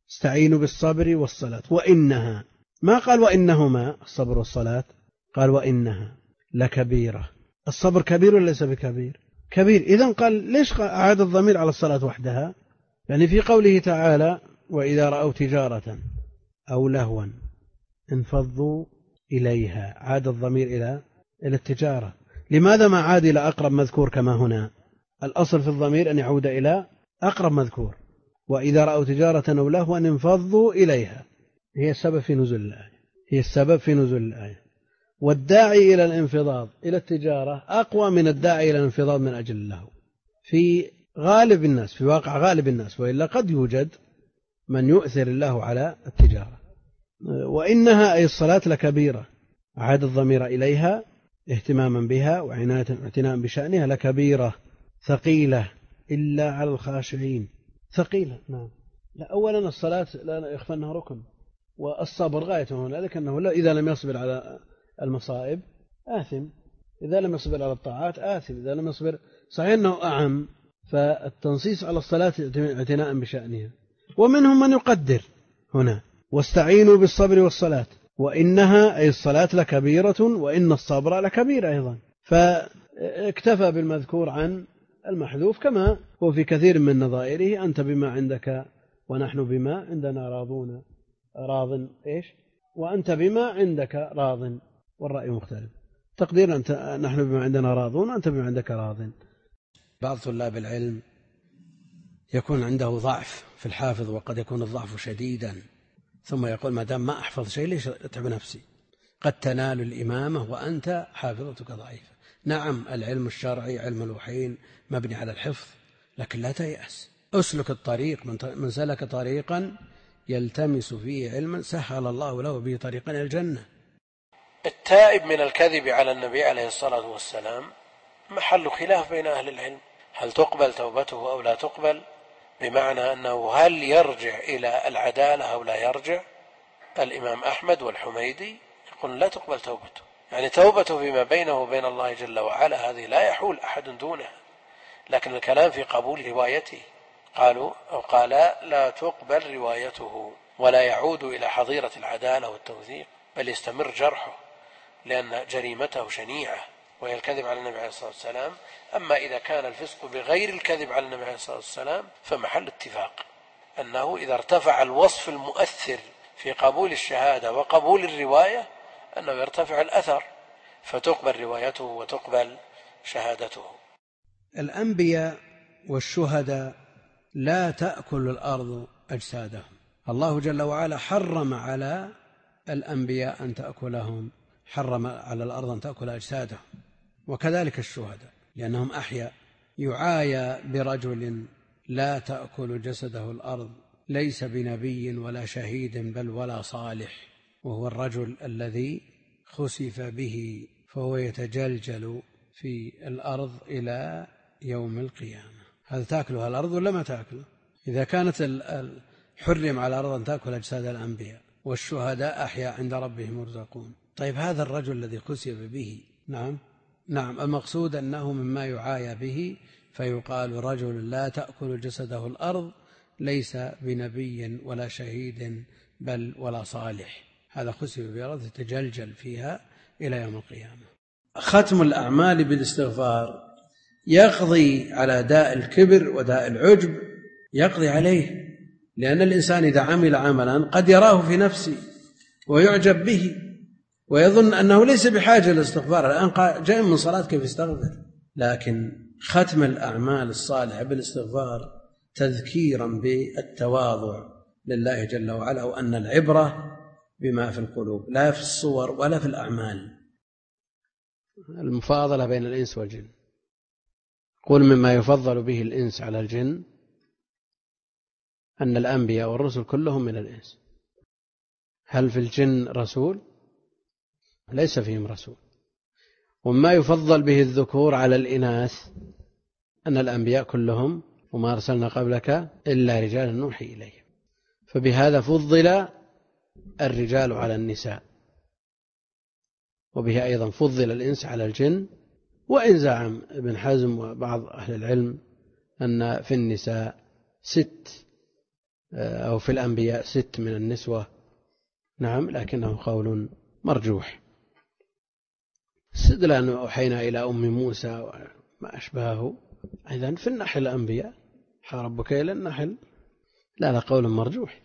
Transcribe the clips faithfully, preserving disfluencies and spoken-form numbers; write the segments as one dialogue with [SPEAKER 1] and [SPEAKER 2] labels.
[SPEAKER 1] استعينوا بالصبر والصلاة وإنها، ما قال وإنهما الصبر والصلاة، قال وإنها لكبيرة. الصبر كبير ولا ليس بكبير؟ كبير. إذن قال ليش أعاد الضمير على الصلاة وحدها؟ يعني في قوله تعالى وإذا رأوا تجارة أو لهوا انفضوا إليها، عاد الضمير إلى إلى التجارة. لماذا ما عاد إلى أقرب مذكور كما هنا؟ الأصل في الضمير أن يعود إلى أقرب مذكور. وإذا رأوا تجارة أو لهوا انفضوا إليها، هي السبب في نزول الآية، هي السبب في نزول الآية. والداعي إلى الانفضاض إلى التجارة أقوى من الداعي إلى الانفضاض من أجل اللهو في غالب الناس، في واقع غالب الناس، وإلا قد يوجد من يؤثر الله على التجارة. وإنها أي الصلاة لكبيرة، عاد الضمير إليها اهتماما بها وعناية واعتناء بشأنها، لكبيرة ثقيلة إلا على الخاشعين. ثقيلة، نعم. لا، أولا الصلاة لا يخفى أنها ركن، والصبر غايته هنا، لكنه إذا لم يصبر على المصائب آثم، إذا لم يصبر على الطاعات آثم، إذا لم يصبر. صحيح أنه أعم، فالتنصيص على الصلاة اعتناء بشأنها. ومنهم من يقدر هنا واستعينوا بالصبر والصلاة وإنها أي الصلاة لكبيرة وإن الصبر لكبير أيضا، فاكتفى بالمذكور عن المحذوف، كما هو في كثير من نظائره أنت بما عندك ونحن بما عندنا راضون راض إيش وأنت بما عندك راض، والرأي مختلف. تقدير أنت نحن بما عندنا راضون أنت بما عندك راض. بعض طلاب العلم يكون عنده ضعف في الحافظ، وقد يكون الضعف شديدا، ثم يقول ما دام ما أحفظ شيء ليش أتعب نفسي؟ قد تنال الإمامة وأنت حافظتك ضعيفة. نعم، العلم الشرعي علم الوحيين مبني على الحفظ، لكن لا تيأس، أسلك الطريق. من سلك طريقا يلتمس فيه علما سهل الله له به طريقا إلى الجنة.
[SPEAKER 2] التائب من الكذب على النبي عليه الصلاة والسلام محل خلاف بين أهل العلم، هل تقبل توبته أو لا تقبل؟ بمعنى أنه هل يرجع إلى العدالة أو لا يرجع؟ الإمام أحمد والحميدي يقول لا تقبل توبته، يعني توبته فيما بينه وبين الله جل وعلا هذه لا يحول أحد دونها، لكن الكلام في قبول روايته. قالوا أو قال لا تقبل روايته ولا يعود إلى حظيرة العدالة والتوثيق، بل يستمر جرحه، لأن جريمته شنيعة وهي الكذب على النبي عليه الصلاة والسلام. أما إذا كان الفسق بغير الكذب على النبي عليه الصلاة والسلام فمحل اتفاق أنه إذا ارتفع الوصف المؤثر في قبول الشهادة وقبول الرواية أنه يرتفع الأثر، فتقبل روايته وتقبل شهادته.
[SPEAKER 1] الأنبياء والشهداء لا تأكل الأرض أجسادهم، الله جل وعلا حرم على الأنبياء أن تأكلهم، حرم على الأرض أن تأكل أجسادهم، وكذلك الشهداء لأنهم أحياء. يعايى برجل لا تأكل جسده الأرض ليس بنبي ولا شهيد بل ولا صالح، وهو الرجل الذي خسف به فهو يتجلجل في الأرض إلى يوم القيامة. هذا تأكلها الأرض ولا ما تأكله؟ إذا كانت حرم على الأرض أن تأكل أجساد الأنبياء والشهداء أحياء عند ربهم يرزقون، طيب هذا الرجل الذي خسف به، نعم نعم المقصود أنه مما يعايى به، فيقال رجل لا تأكل جسده الأرض ليس بنبي ولا شهيد بل ولا صالح، هذا خسف بالأرض يتجلجل فيها إلى يوم القيامة. ختم الأعمال بالاستغفار يقضي على داء الكبر وداء العجب، يقضي عليه، لأن الإنسان إذا عمل عملا قد يراه في نفسه ويعجب به ويظن أنه ليس بحاجة للاستغفار، الآن جاء من صلاة كيف يستغفر؟ لكن ختم الأعمال الصالحة بالاستغفار تذكيرا بالتواضع لله جل وعلا، وأن العبرة بما في القلوب لا في الصور ولا في الأعمال. المفاضلة بين الإنس والجن، قل مما يفضل به الإنس على الجن أن الأنبياء والرسل كلهم من الإنس. هل في الجن رسول؟ ليس فيهم رسول. وما يفضل به الذكور على الإناث أن الأنبياء كلهم وما أرسلنا قبلك إلا رجالا نوحي إليهم، فبهذا فضل الرجال على النساء، وبه أيضا فضل الإنس على الجن. وإن زعم ابن حزم وبعض أهل العلم أن في النساء ست أو في الأنبياء ست من النسوة. نعم، لكنه قول مرجوح. استدلال أوحينا إلى أم موسى وما أشبهه، إذن في النحل الأنبياء ربك إلى النحل، لا لا قول مرجوح.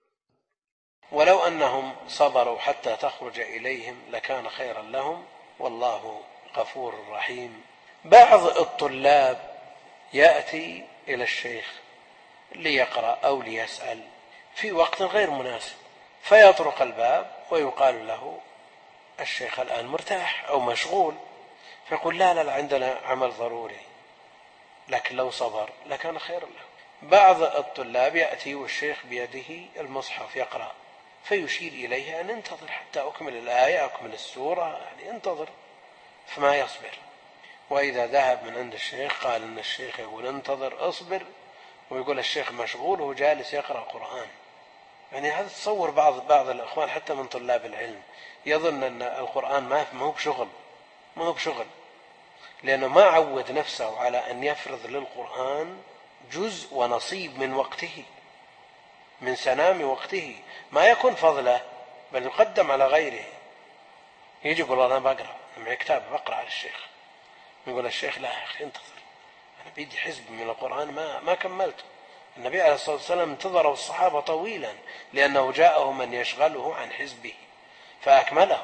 [SPEAKER 2] ولو أنهم صبروا حتى تخرج إليهم لكان خيرا لهم والله غفور رحيم. بعض الطلاب يأتي إلى الشيخ ليقرأ أو ليسأل في وقت غير مناسب، فيطرق الباب ويقال له الشيخ الآن مرتاح أو مشغول، فيقول لا لا, لا عندنا عمل ضروري، لكن لو صبر لكان خيرا له. بعض الطلاب يأتي والشيخ بيده المصحف يقرأ، فيشير إليه أن انتظر حتى أكمل الآية أكمل السورة، يعني انتظر، فما يصبر. وإذا ذهب من عند الشيخ قال أن الشيخ يقول انتظر أصبر، ويقول الشيخ مشغول وهو جالس يقرأ القرآن. يعني هذا تصور بعض بعض الأخوان حتى من طلاب العلم، يظن أن القرآن ما هو بشغل، ما هو بشغل، لأنه ما عود نفسه على أن يفرض للقرآن جزء ونصيب من وقته، من سنام وقته، ما يكون فضله بل يقدم على غيره. يجي يقول أنا بقرأ، أنا معي كتاب بقرأ على الشيخ، يقول الشيخ لا يا أخي انتظر، أنا بيدي حزب من القرآن ما ما كملته. النبي عليه الصلاة والسلام انتظره الصحابة طويلا لأنه جاءه من يشغله عن حزبه فأكمله.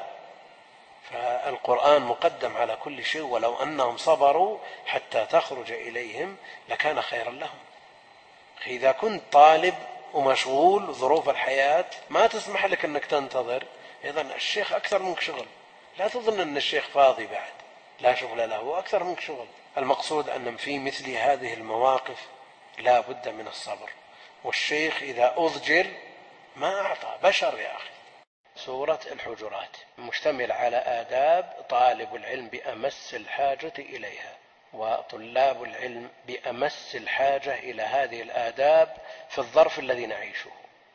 [SPEAKER 2] فالقرآن مقدم على كل شيء، ولو أنهم صبروا حتى تخرج إليهم لكان خيرا لهم. إذا كنت طالب ومشغول ظروف الحياة ما تسمح لك أنك تنتظر، إذن الشيخ أكثر منك شغل، لا تظن أن الشيخ فاضي بعد لا شغل له، أكثر منك شغل. المقصود أن في مثل هذه المواقف لا بد من الصبر، والشيخ إذا أضجر ما أعطى، بشر يا أخي. سورة الحجرات مشتمل على آداب طالب العلم بأمس الحاجة إليها، وطلاب العلم بأمس الحاجة إلى هذه الآداب في الظرف الذي نعيشه.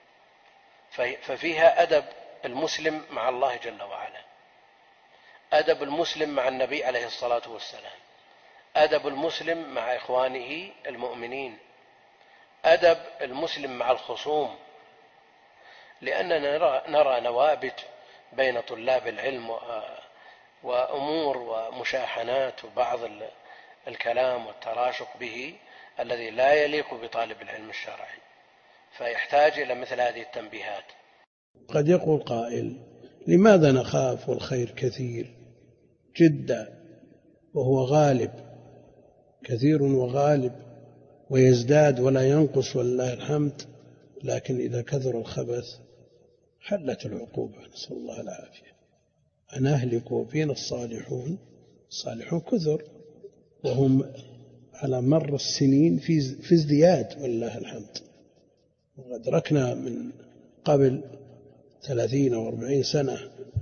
[SPEAKER 2] ففيها أدب المسلم مع الله جل وعلا، أدب المسلم مع النبي عليه الصلاة والسلام، أدب المسلم مع إخوانه المؤمنين، أدب المسلم مع الخصوم، لأننا نرى, نرى نوابت بين طلاب العلم وأمور ومشاحنات وبعض الكلام والتراشق به الذي لا يليق بطالب العلم الشرعي، فيحتاج إلى مثل هذه التنبيهات.
[SPEAKER 1] قد يقول قائل لماذا نخاف والخير كثير جدا وهو غالب، كثير وغالب ويزداد ولا ينقص ولله الحمد، لكن إذا كثر الخبث حلت العقوبة، نسأل الله العافية. أن أهلك وفينا الصالحون، الصالحون كثر وهم على مر السنين في ازدياد ولله الحمد. وأدركنا من قبل ثلاثين أو أربعين سنة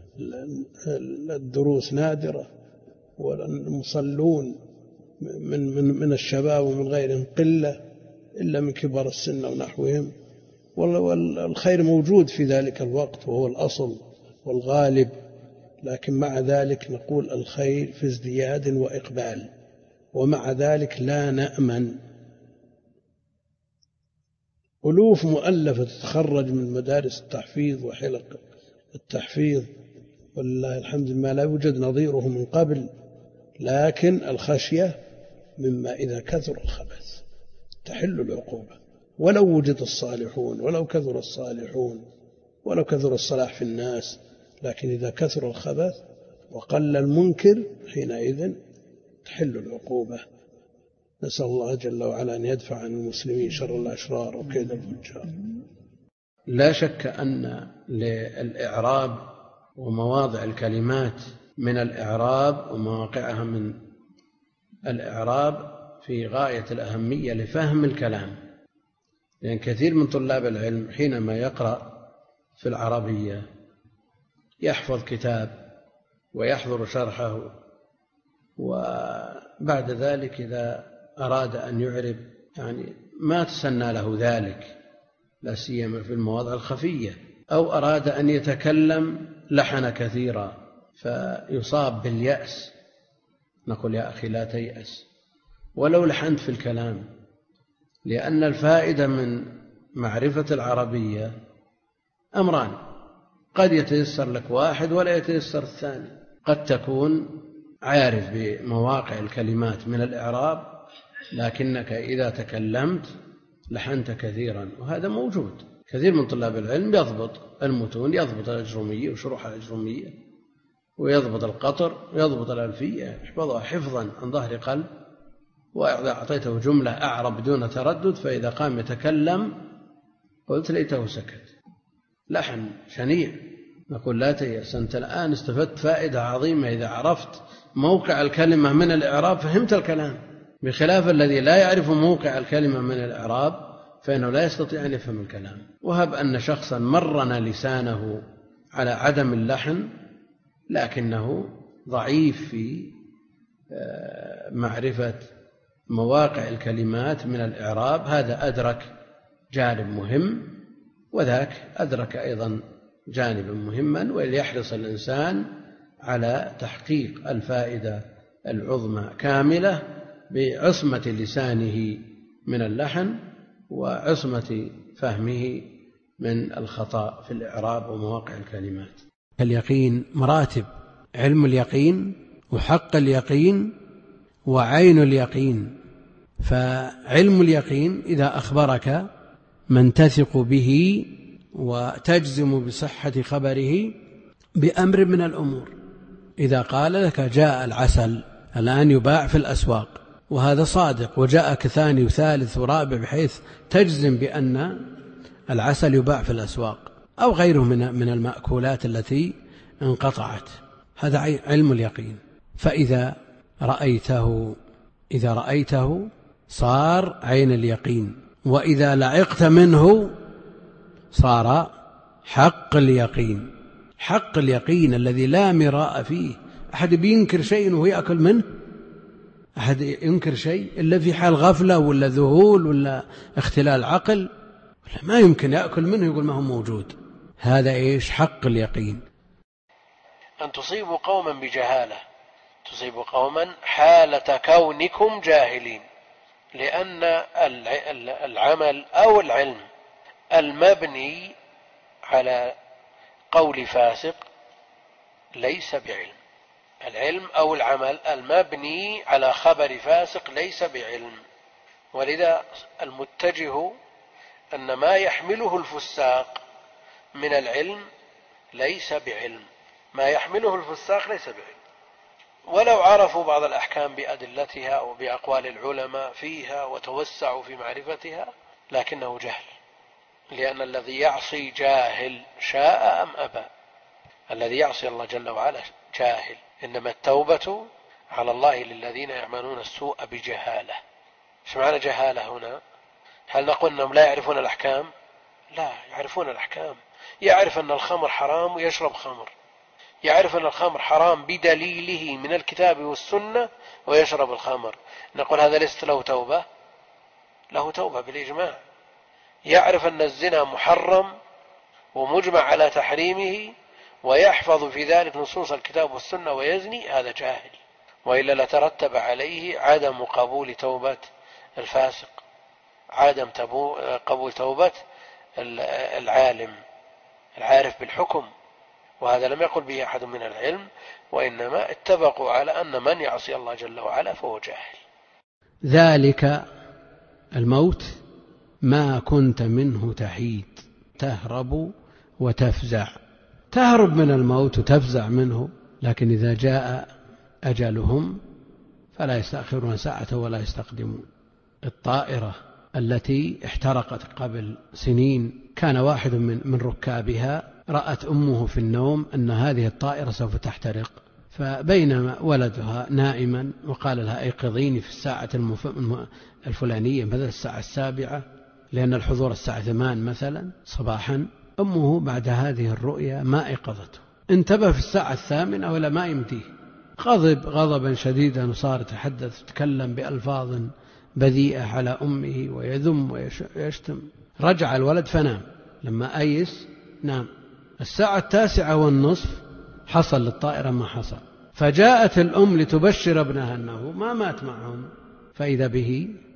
[SPEAKER 1] الدروس نادرة، والمصلون من, من, من الشباب ومن غيرهم قلة إلا من كبار السن ونحوهم، والخير موجود في ذلك الوقت وهو الأصل والغالب، لكن مع ذلك نقول الخير في ازدياد وإقبال، ومع ذلك لا نأمن. ألوف مؤلفة تتخرج من مدارس التحفيظ وحلق التحفيظ ولله الحمد ما لا يوجد نظيره من قبل، لكن الخشية مما إذا كثر الخبث تحل العقوبة، ولو وجد الصالحون ولو كثر الصالحون ولو كثر الصلاح في الناس، لكن إذا كثر الخبث وقل المنكر حينئذ تحل العقوبة. نسأل الله جل وعلا أن يدفع عن المسلمين شر الأشرار وكيد الفجار. لا شك أن للإعراب ومواضع الكلمات من الإعراب ومواقعها من الإعراب في غاية الأهمية لفهم الكلام، لأن كثير من طلاب العلم حينما يقرأ في العربية يحفظ كتاب ويحضر شرحه، وبعد ذلك إذا أراد أن يعرب يعني ما تسنى له ذلك، لا سيما في المواضع الخفية، أو أراد أن يتكلم لحن كثيرا فيصاب باليأس. نقول يا أخي لا تيأس ولو لحنت في الكلام، لأن الفائدة من معرفة العربية أمران، قد يتيسر لك واحد ولا يتيسر الثاني. قد تكون عارف بمواقع الكلمات من الإعراب لكنك إذا تكلمت لحنت كثيرا، وهذا موجود. كثير من طلاب العلم يضبط المتون، يضبط الأجرومية وشروح الأجرومية، ويضبط القطر ويضبط الألفية، يحفظها حفظا عن ظهر قلب، وإذا أعطيته جملة أعرب بدون تردد، فإذا قام يتكلم قلت ليته سكت. لحن شنيع. نقول لا تيأس، أنت الآن استفدت فائدة عظيمة. إذا عرفت موقع الكلمة من الإعراب فهمت الكلام، بخلاف الذي لا يعرف موقع الكلمة من الإعراب فإنه لا يستطيع أن يفهم الكلام. وهب أن شخصا مرن لسانه على عدم اللحن لكنه ضعيف في معرفة مواقع الكلمات من الإعراب، هذا أدرك جانب مهم، وذاك أدرك أيضا جانبا مهما. وليحرص الإنسان على تحقيق الفائدة العظمى كاملة بعصمة لسانه من اللحن وعصمة فهمه من الخطأ في الإعراب ومواقع الكلمات.
[SPEAKER 3] اليقين مراتب: علم اليقين وحق اليقين وعين اليقين. فعلم اليقين إذا أخبرك من تثق به وتجزم بصحة خبره بأمر من الأمور، إذا قال لك جاء العسل الآن يباع في الأسواق، وهذا صادق، وجاءك ثاني وثالث ورابع بحيث تجزم بأن العسل يباع في الأسواق، أو غيره من من المأكولات التي انقطعت، هذا علم اليقين. فإذا رأيته إذا رأيته صار عين اليقين، وإذا لعقت منه صار حق اليقين. حق اليقين الذي لا مراء فيه. أحد بينكر شيء وهو يأكل منه؟ أحد ينكر شيء إلا في حال غفلة ولا ذهول ولا اختلال عقل؟ ولا ما يمكن يأكل منه يقول ما هو موجود. هذا إيش؟ حق اليقين.
[SPEAKER 2] أن تصيبوا قوما بجهالة، تصيبوا قوما حالة كونكم جاهلين، لأن العمل أو العلم المبني على قول فاسق ليس بعلم. العلم أو العمل المبني على خبر فاسق ليس بعلم. ولذا المتجه أن ما يحمله الفساق من العلم ليس بعلم، ما يحمله الفساق ليس بعلم، ولو عرفوا بعض الأحكام بأدلتها وبأقوال العلماء فيها وتوسعوا في معرفتها لكنه جهل، لأن الذي يعصي جاهل شاء أم أبى. الذي يعصي الله جل وعلا جاهل. إنما التوبة على الله للذين يعملون السوء بجهالة. ايش معنى جهالة هنا؟ هل نقول أنهم لا يعرفون الأحكام؟ لا، يعرفون الأحكام. يعرف أن الخمر حرام ويشرب خمر، يعرف أن الخمر حرام بدليله من الكتاب والسنة ويشرب الخمر، نقول هذا ليست له توبة؟ له توبة بالإجماع. يعرف أن الزنا محرم ومجمع على تحريمه ويحفظ في ذلك نصوص الكتاب والسنة ويزني، هذا جاهل، وإلا لترتب عليه عدم قبول توبة الفاسق، عدم قبول توبة العالم العارف بالحكم. وهذا لم يقل به أحد من العلم، وإنما اتفقوا على أن من يعصي الله جل وعلا فهو جاهل.
[SPEAKER 3] ذلك الموت ما كنت منه تحيد، تهرب وتفزع. تهرب من الموت وتفزع منه، لكن إذا جاء أجلهم فلا يستأخرون ساعة ولا يستقدمون. الطائرة التي احترقت قبل سنين كان واحد من من ركابها رأت أمه في النوم أن هذه الطائرة سوف تحترق، فبينما ولدها نائما وقال لها أيقظيني في الساعة الفلانية مثلا الساعة السابعة، لأن الحضور الساعة ثمان مثلا صباحا، أمه بعد هذه الرؤيا ما أيقظته، انتبه في الساعة الثامنة ولا ما يمتيه، غضب غضبا شديدا وصار يتحدث تكلم بألفاظ بذيئة على أمه ويذم ويشتم. رجع الولد فنام، لما أيس نام. الساعة التاسعة والنصف حصل للطائرة ما حصل، فجاءت الأم لتبشر ابنها أنه ما مات معهم، فإذا به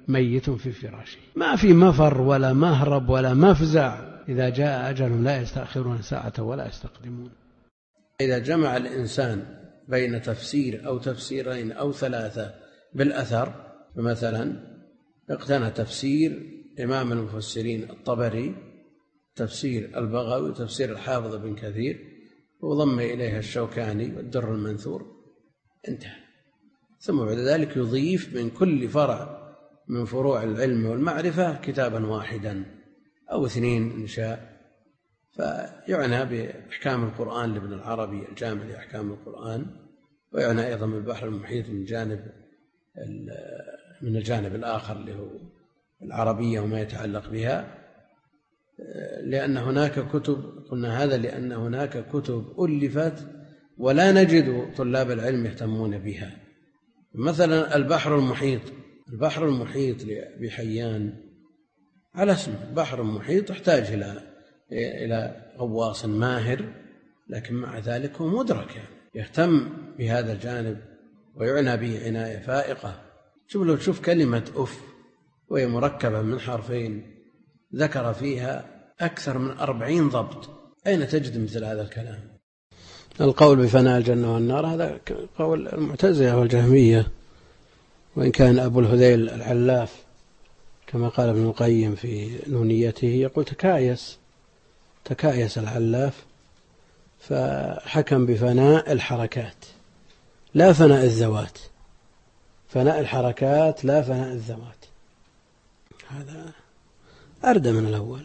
[SPEAKER 3] ميت في فراشه. ما في مفر ولا مهرب ولا مفزع. إذا جاء أجل لا يستأخرون ساعة ولا يستقدمون. إذا جمع الإنسان بين تفسير أو تفسيرين أو ثلاثة بالأثر، فمثلا اقتنى تفسير إمام المفسرين الطبري، تفسير البغوي، وتفسير الحافظ بن كثير، وضم إليها الشوكاني والدر المنثور، انتهى. ثم بعد ذلك يضيف من كل فرع من فروع العلم والمعرفة كتابا واحدا أو اثنين إن شاء. فيعنى بأحكام القرآن لابن العربي الجامع لأحكام القرآن، ويعنى أيضا بالبحر المحيط من جانب من الجانب الآخر اللي هو العربية وما يتعلق بها، لأن هناك كتب، قلنا هذا لأن هناك كتب ألفت ولا نجد طلاب العلم يهتمون بها. مثلا البحر المحيط، البحر المحيط لحيان على اسمه البحر المحيط، يحتاج إلى إلى غواص ماهر، لكن مع ذلك هو مدرك، يعني يهتم بهذا الجانب ويعنى به عناية فائقة. شوف لو تشوف كلمة أف وهي مركبة من حرفين ذكر فيها أكثر من أربعين ضبط، أين تجد مثل هذا الكلام؟
[SPEAKER 1] القول بفناء الجنة والنار هذا قول المعتزلة والجهمية، وإن كان أبو الهذيل العلاف كما قال ابن القيم في نونيته يقول تكايس تكايس العلاف، فحكم بفناء الحركات لا فناء الذوات، فناء الحركات لا فناء الذوات. هذا أردى من الأول.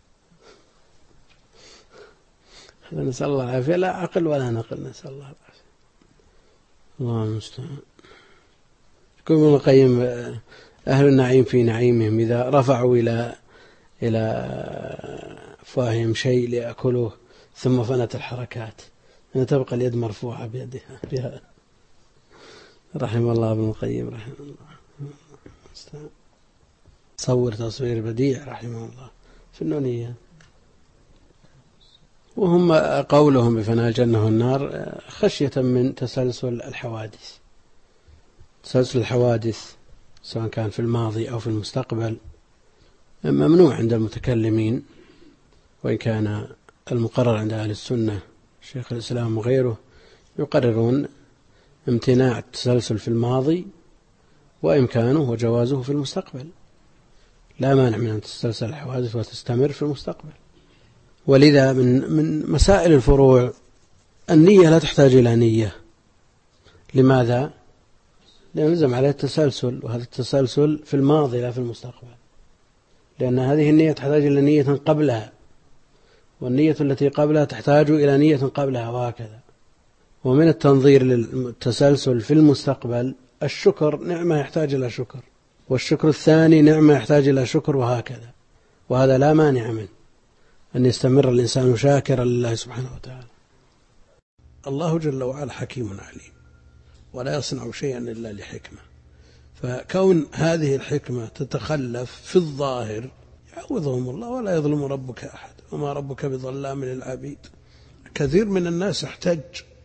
[SPEAKER 1] هذا نسأل الله العافية، لا عقل ولا نقل، نسأل الله العافية. الله المستعان. يقول ابن القيم أهل النعيم في نعيمهم إذا رفعوا إلى إلى أفواههم شيء ليأكلوه ثم فنت الحركات أن تبقى اليد مرفوعة بيدها بها. رحم الله ابن القيم رحمه الله. صور تصوير بديع رحمه الله في النونية. وهم قولهم بفناء الجنة والنار خشية من تسلسل الحوادث، تسلسل الحوادث سواء كان في الماضي أو في المستقبل ممنوع عند المتكلمين، وإن كان المقرر عند أهل السنة شيخ الإسلام وغيره يقررون امتناع التسلسل في الماضي وإمكانه وجوازه في المستقبل، لا مانع من أن تتسلسل الحوادث وتستمر في المستقبل. ولذا من من مسائل الفروع النية لا تحتاج إلى نية. لماذا؟ لأن يلزم عليه التسلسل، وهذا التسلسل في الماضي لا في المستقبل، لأن هذه النية تحتاج إلى نية قبلها، والنية التي قبلها تحتاج إلى نية قبلها، وهكذا. ومن التنظير للتسلسل في المستقبل الشكر، نعمة يحتاج إلى شكر، والشكر الثاني نعمة يحتاج إلى شكر، وهكذا. وهذا لا مانع منه أن يستمر الإنسان شاكرا لله سبحانه وتعالى. الله جل وعلا حكيم عليم ولا يصنع شيئا إلا لحكمة، فكون هذه الحكمة تتخلف في الظاهر يعوضهم الله، ولا يظلم ربك أحد وما ربك بظلام للعبيد. كثير من الناس احتج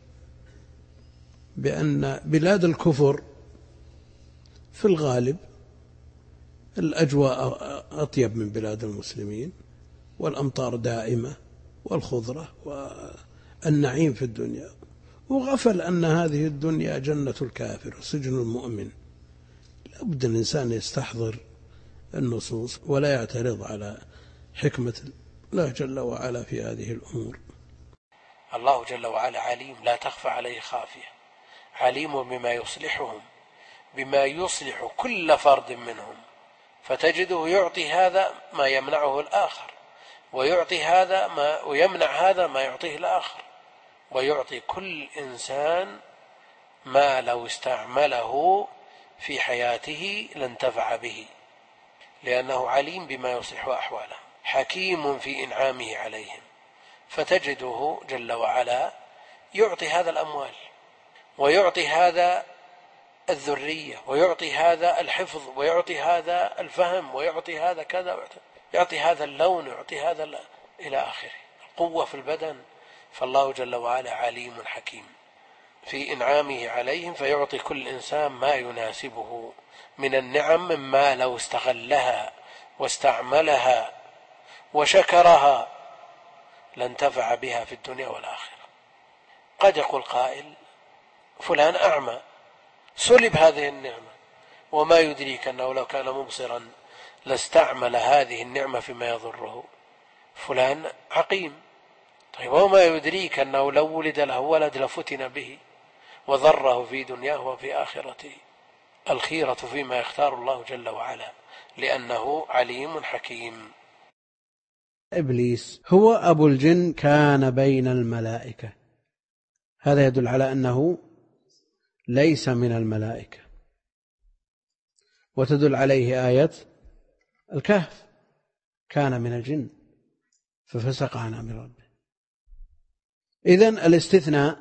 [SPEAKER 1] بأن بلاد الكفر في الغالب الأجواء أطيب من بلاد المسلمين، والأمطار دائمة والخضرة والنعيم في الدنيا، وغفل أن هذه الدنيا جنة الكافر وسجن المؤمن. لابد الإنسان يستحضر النصوص ولا يعترض على حكمة الله جل وعلا في هذه الأمور.
[SPEAKER 2] الله جل وعلا عليم لا تخفى عليه خافية، عليم بما يصلحهم، بما يصلح كل فرد منهم، فتجده يعطي هذا ما يمنعه الآخر، ويعطي هذا ما ويمنع هذا ما يعطيه الآخر، ويعطي كل إنسان ما لو استعمله في حياته لانتفع به، لأنه عليم بما يصلح أحواله، حكيم في إنعامه عليهم. فتجده جل وعلا يعطي هذا الأموال، ويعطي هذا الذرية، ويعطي هذا الحفظ، ويعطي هذا الفهم، ويعطي هذا كذا، يعطي هذا اللون، ويعطي هذا إلى آخره، قوة في البدن. فالله جل وعلا عليم حكيم. في إنعامه عليهم فيعطي كل إنسان ما يناسبه من النعم، مما لو استغلها واستعملها وشكرها لانتفع بها في الدنيا والآخرة. قد يقول قائل: فلان أعمى سلب هذه النعمة، وما يدريك أنه لو كان مبصرا لاستعمل هذه النعمة فيما يضره. فلان عقيم، طيب وما يدريك أنه لو ولد له ولد لفتن به وضره في دنياه وفي آخرته. الخيرة فيما يختار الله جل وعلا، لأنه عليم حكيم.
[SPEAKER 3] إبليس هو أبو الجن، كان بين الملائكة، هذا يدل على أنه ليس من الملائكة، وتدل عليه آية الكهف: كان من الجن ففسق عن أمر ربه. إذن الاستثناء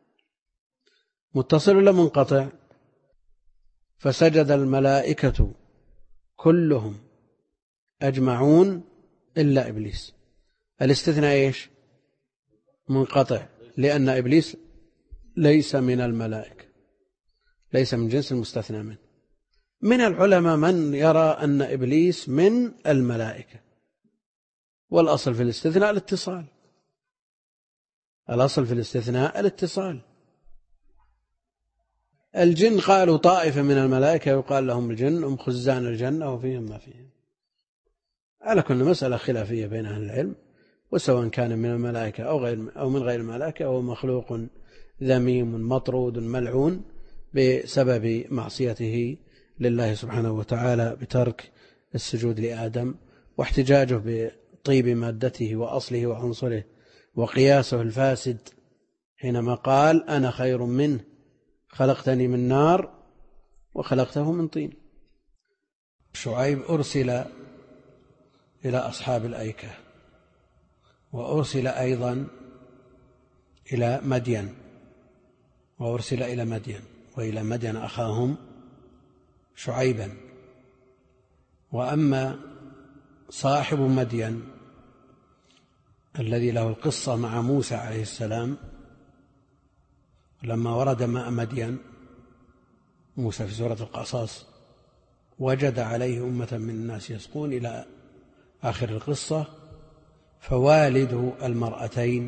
[SPEAKER 3] متصل ولا منقطع؟ فسجد الملائكة كلهم أجمعون إلا إبليس. الاستثناء إيش؟ منقطع، لأن إبليس ليس من الملائكة، ليس من جنس المستثنى منه. من العلماء من يرى أن إبليس من الملائكة، والأصل في الاستثناء الاتصال، الأصل في الاستثناء الاتصال. الجن قالوا طائفة من الملائكة يقال لهم الجن هم خزان الجنة وفيهم ما فيهم. على كل مسألة خلافية بين أهل العلم، وسواء كان من الملائكة أو غير أو من غير الملائكة، هو مخلوق ذميم مطرود ملعون بسبب معصيته لله سبحانه وتعالى بترك السجود لآدم، واحتجاجه بطيب مادته وأصله وعنصره، وقياسه الفاسد حينما قال: أنا خير منه خلقتني من نار وخلقته من طين. شعيب أرسل إلى أصحاب الأيكة، وأرسل أيضا إلى مدين، وأرسل إلى مدين وإلى مدين أخاهم شعيبا. وأما صاحب مدين الذي له القصة مع موسى عليه السلام، لما ورد ماء مدين موسى في سورة القصص وجد عليه أمة من الناس يسقون إلى آخر القصة، فوالد المرأتين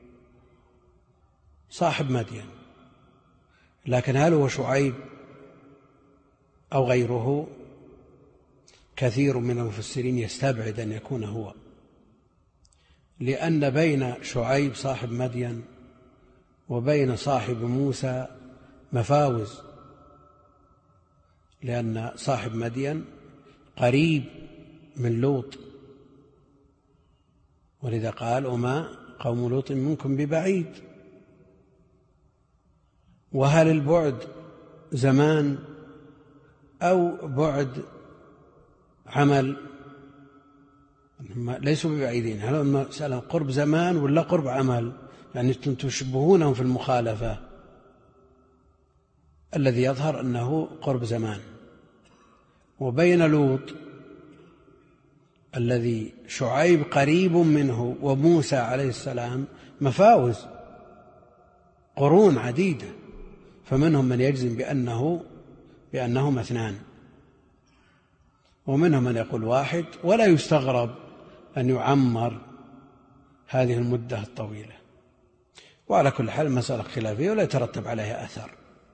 [SPEAKER 3] صاحب مدين. لكن هل هو شعيب أو غيره؟ كثير من المفسرين يستبعد أن يكون هو، لأن بين شعيب صاحب مدين وبين صاحب موسى مفاوز، لأن صاحب مدين قريب من لوط، ولذا قال: وما قوم لوط منكم ببعيد. وهل البعد زمان أو بعد عمل؟ ليسوا ببعيدين. هل مسألة قرب زمان ولا قرب عمل؟ يعني تشبهونهم في المخالفة. الذي يظهر أنه قرب زمان. وبين لوط الذي شعيب قريب منه وموسى عليه السلام مفاوز، قرون عديدة، فمنهم من يجزم بأنه بأنهما اثنان، ومنهم من يقول واحد، ولا يستغرب أن يعمر هذه المدة الطويلة. وعلى كل حال مسألة خلافية ولا يترتب عليها أثر.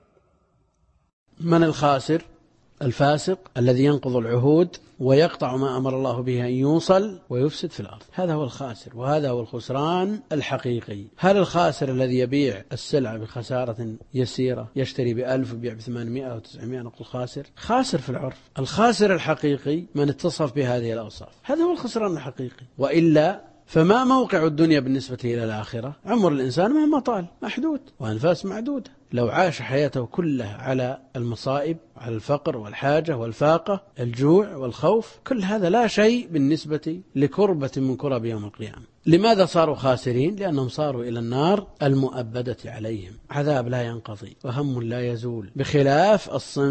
[SPEAKER 3] من الخاسر؟ الفاسق الذي ينقض العهود ويقطع ما أمر الله به أن يوصل ويفسد في الأرض، هذا هو الخاسر، وهذا هو الخسران الحقيقي. هل الخاسر الذي يبيع السلعة بخسارة يسيرة، يشتري بألف ويبيع بثمانمائة وتسعمائة، نقول خاسر؟ خاسر في العرف. الخاسر الحقيقي من اتصف بهذه الأوصاف، هذا هو الخسران الحقيقي. وإلا فما موقع الدنيا بالنسبة إلى الآخرة؟ عمر الإنسان مهما طال محدود، وأنفاس معدودة. لو عاش حياته كلها على المصائب، على الفقر والحاجة والفاقة، الجوع والخوف، كل هذا لا شيء بالنسبة لكربة من كرب يوم القيامة. لماذا صاروا خاسرين؟ لأنهم صاروا إلى النار المؤبدة عليهم، عذاب لا ينقضي وهم لا يزول، بخلاف الصنف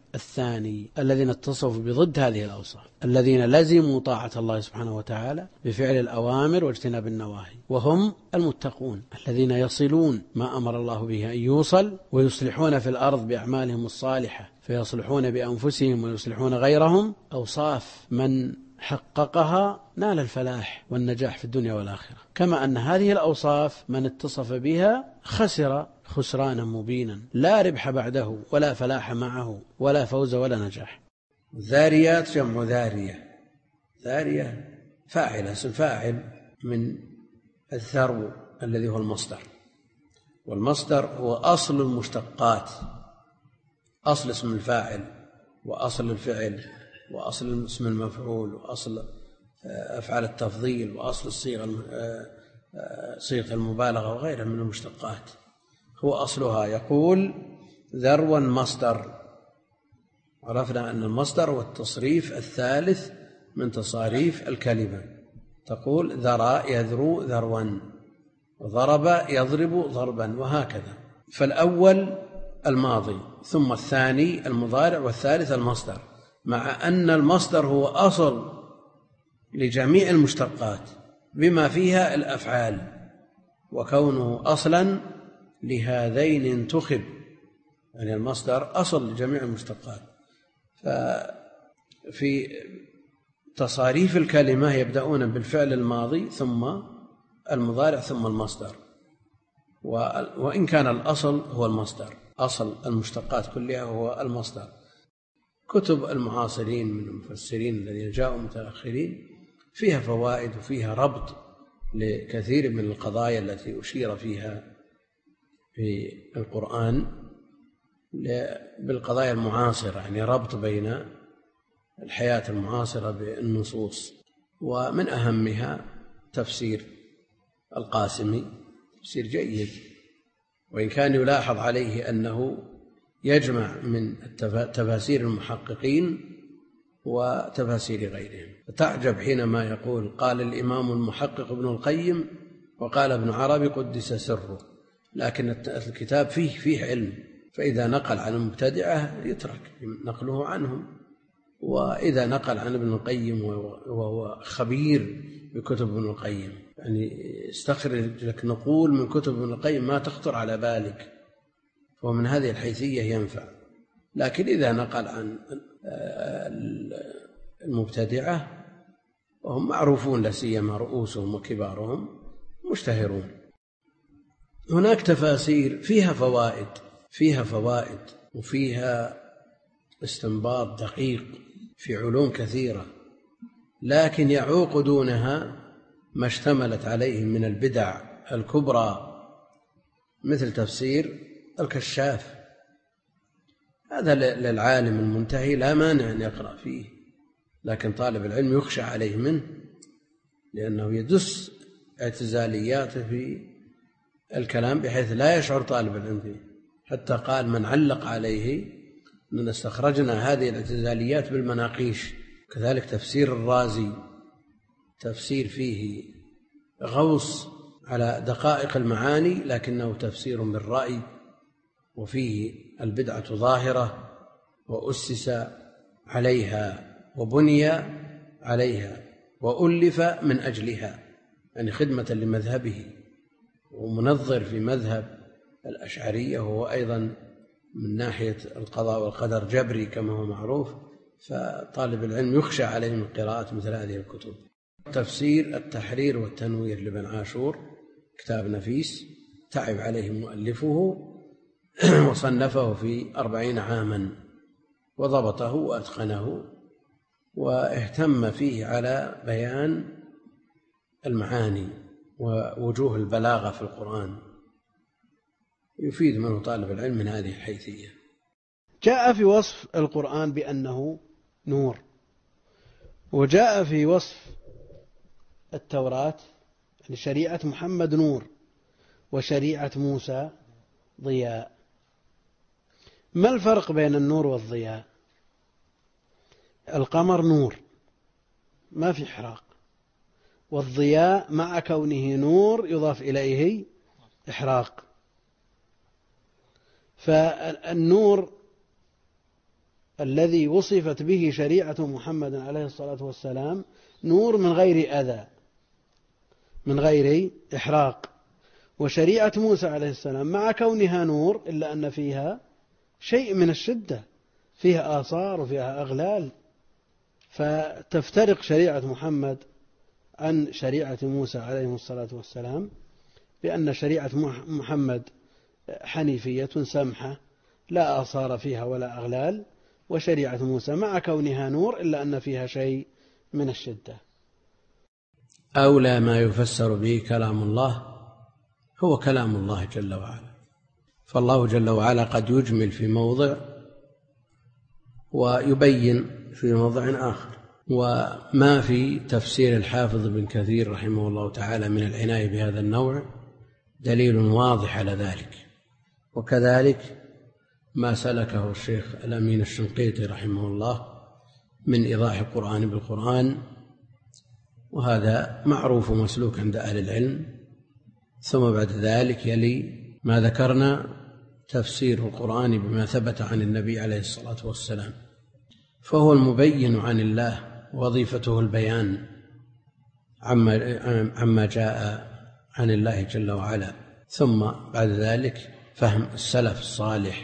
[SPEAKER 3] الثاني الذين اتصفوا بضد هذه الأوصاف، الذين لزموا طاعة الله سبحانه وتعالى بفعل الأوامر واجتناب النواهي، وهم المتقون الذين يصلون ما أمر الله به أن يوصل، ويصلحون في الأرض بأعمالهم الصالحة فيصلحون بأنفسهم ويصلحون غيرهم. أوصاف من حققها نال الفلاح والنجاح في الدنيا والآخرة، كما أن هذه الأوصاف من اتصف بها خسر خسرانا مبينا لا ربح بعده ولا فلاح معه ولا فوز ولا نجاح.
[SPEAKER 1] الذاريات جمع ذارية، ذارية فاعل، اسم فاعل من الذرو الذي هو المصدر، والمصدر هو أصل المشتقات، أصل اسم الفاعل وأصل الفعل وأصل اسم المفعول وأصل أفعال التفضيل وأصل الصيغة صيغة المبالغة وغيرها من المشتقات، هو أصلها. يقول ذروا مصدر، عرفنا أن المصدر هو التصريف الثالث من تصاريف الكلمة. تقول ذرى يذرو ذروا، وضرب يضرب ضربا، وهكذا. فالأول الماضي، ثم الثاني المضارع، والثالث المصدر، مع أن المصدر هو أصل لجميع المشتقات بما فيها الأفعال، وكونه أصلا لهذين انتخب، يعني المصدر أصل لجميع المشتقات. ففي تصاريف الكلمة يبدأون بالفعل الماضي ثم المضارع ثم المصدر، وإن كان الأصل هو المصدر، أصل المشتقات كلها هو المصدر. كتب المعاصرين من المفسرين الذين جاءوا متأخرين فيها فوائد وفيها ربط لكثير من القضايا التي أشير فيها في القرآن بالقضايا المعاصرة، يعني ربط بين الحياة المعاصرة بالنصوص. ومن أهمها تفسير القاسمي، تفسير جيد، وإن كان يلاحظ عليه أنه يجمع من تفاسير المحققين وتفاسير غيرهم. فتعجب حينما يقول قال الإمام المحقق ابن القيم وقال ابن عربي قدس سره، لكن الكتاب فيه فيه علم، فإذا نقل عن المبتدعة يترك نقله عنهم، وإذا نقل عن ابن القيم وهو خبير بكتب ابن القيم، يعني استخرج لك نقول من كتب ابن القيم ما تخطر على بالك، ومن هذه الحيثية ينفع. لكن إذا نقل عن المبتدعة وهم معروفون لا سيما رؤوسهم وكبارهم مشتهرون. هناك تفاسير فيها فوائد فيها فوائد وفيها استنباط دقيق في علوم كثيرة، لكن يعوق دونها ما اشتملت عليه من البدع الكبرى، مثل تفسير الكشاف. هذا للعالم المنتهي لا مانع أن يقرأ فيه، لكن طالب العلم يخشى عليه منه، لأنه يدس اعتزالياته في الكلام بحيث لا يشعر طالب العلم فيه. حتى قال من علق عليه أننا استخرجنا هذه الاعتزاليات بالمناقيش. كذلك تفسير الرازي، تفسير فيه غوص على دقائق المعاني، لكنه تفسير بالرأي، وفيه البدعة ظاهرة وأسس عليها وبني عليها وألف من أجلها، يعني خدمة لمذهبه، ومنظر في مذهب الأشعرية، وهو أيضا من ناحية القضاء والقدر جبري كما هو معروف. فطالب العلم يخشى عليه من قراءة مثل هذه الكتب. تفسير التحرير والتنوير لابن عاشور كتاب نفيس تعب عليه مؤلفه وصنفه في أربعين عاما، وضبطه وأتقنه، واهتم فيه على بيان المعاني ووجوه البلاغة في القرآن، يفيد منه طالب العلم من هذه الحيثية.
[SPEAKER 3] جاء في وصف القرآن بأنه نور، وجاء في وصف التوراة يعني شريعة محمد نور وشريعة موسى ضياء. ما الفرق بين النور والضياء؟ القمر نور ما في إحراق، والضياء مع كونه نور يضاف إليه إحراق. فالنور
[SPEAKER 1] الذي وصفت به شريعة محمد عليه الصلاة والسلام نور من غير أذى، من غير إحراق. وشريعة موسى عليه السلام مع كونها نور إلا أن فيها شيء من الشدة، فيها آثار وفيها أغلال. فتفترق شريعة محمد عن شريعة موسى عليه الصلاة والسلام بأن شريعة محمد حنيفية سمحة لا آثار فيها ولا أغلال، وشريعة موسى مع كونها نور إلا أن فيها شيء من الشدة.
[SPEAKER 3] أولى ما يفسر به كلام الله هو كلام الله جل وعلا، فالله جل وعلا قد يجمل في موضع ويبين في موضع آخر. وما في تفسير الحافظ بن كثير رحمه الله تعالى من العناية بهذا النوع دليل واضح على ذلك، وكذلك ما سلكه الشيخ الأمين الشنقيطي رحمه الله من إيضاح القرآن بالقرآن، وهذا معروف ومسلوك عند أهل العلم. ثم بعد ذلك يلي ما ذكرنا تفسير القرآن بما ثبت عن النبي عليه الصلاة والسلام، فهو المبين عن الله، وظيفته البيان عما, عما جاء عن الله جل وعلا. ثم بعد ذلك فهم السلف الصالح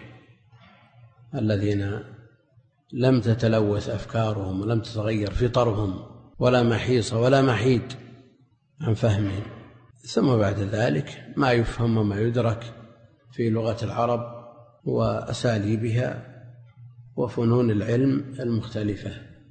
[SPEAKER 3] الذين لم تتلوث أفكارهم ولم تتغير فطرهم ولا محيص ولا محيد عن فهمهم. ثم بعد ذلك ما يفهم وما يدرك في لغة العرب وأساليبها وفنون العلم المختلفة.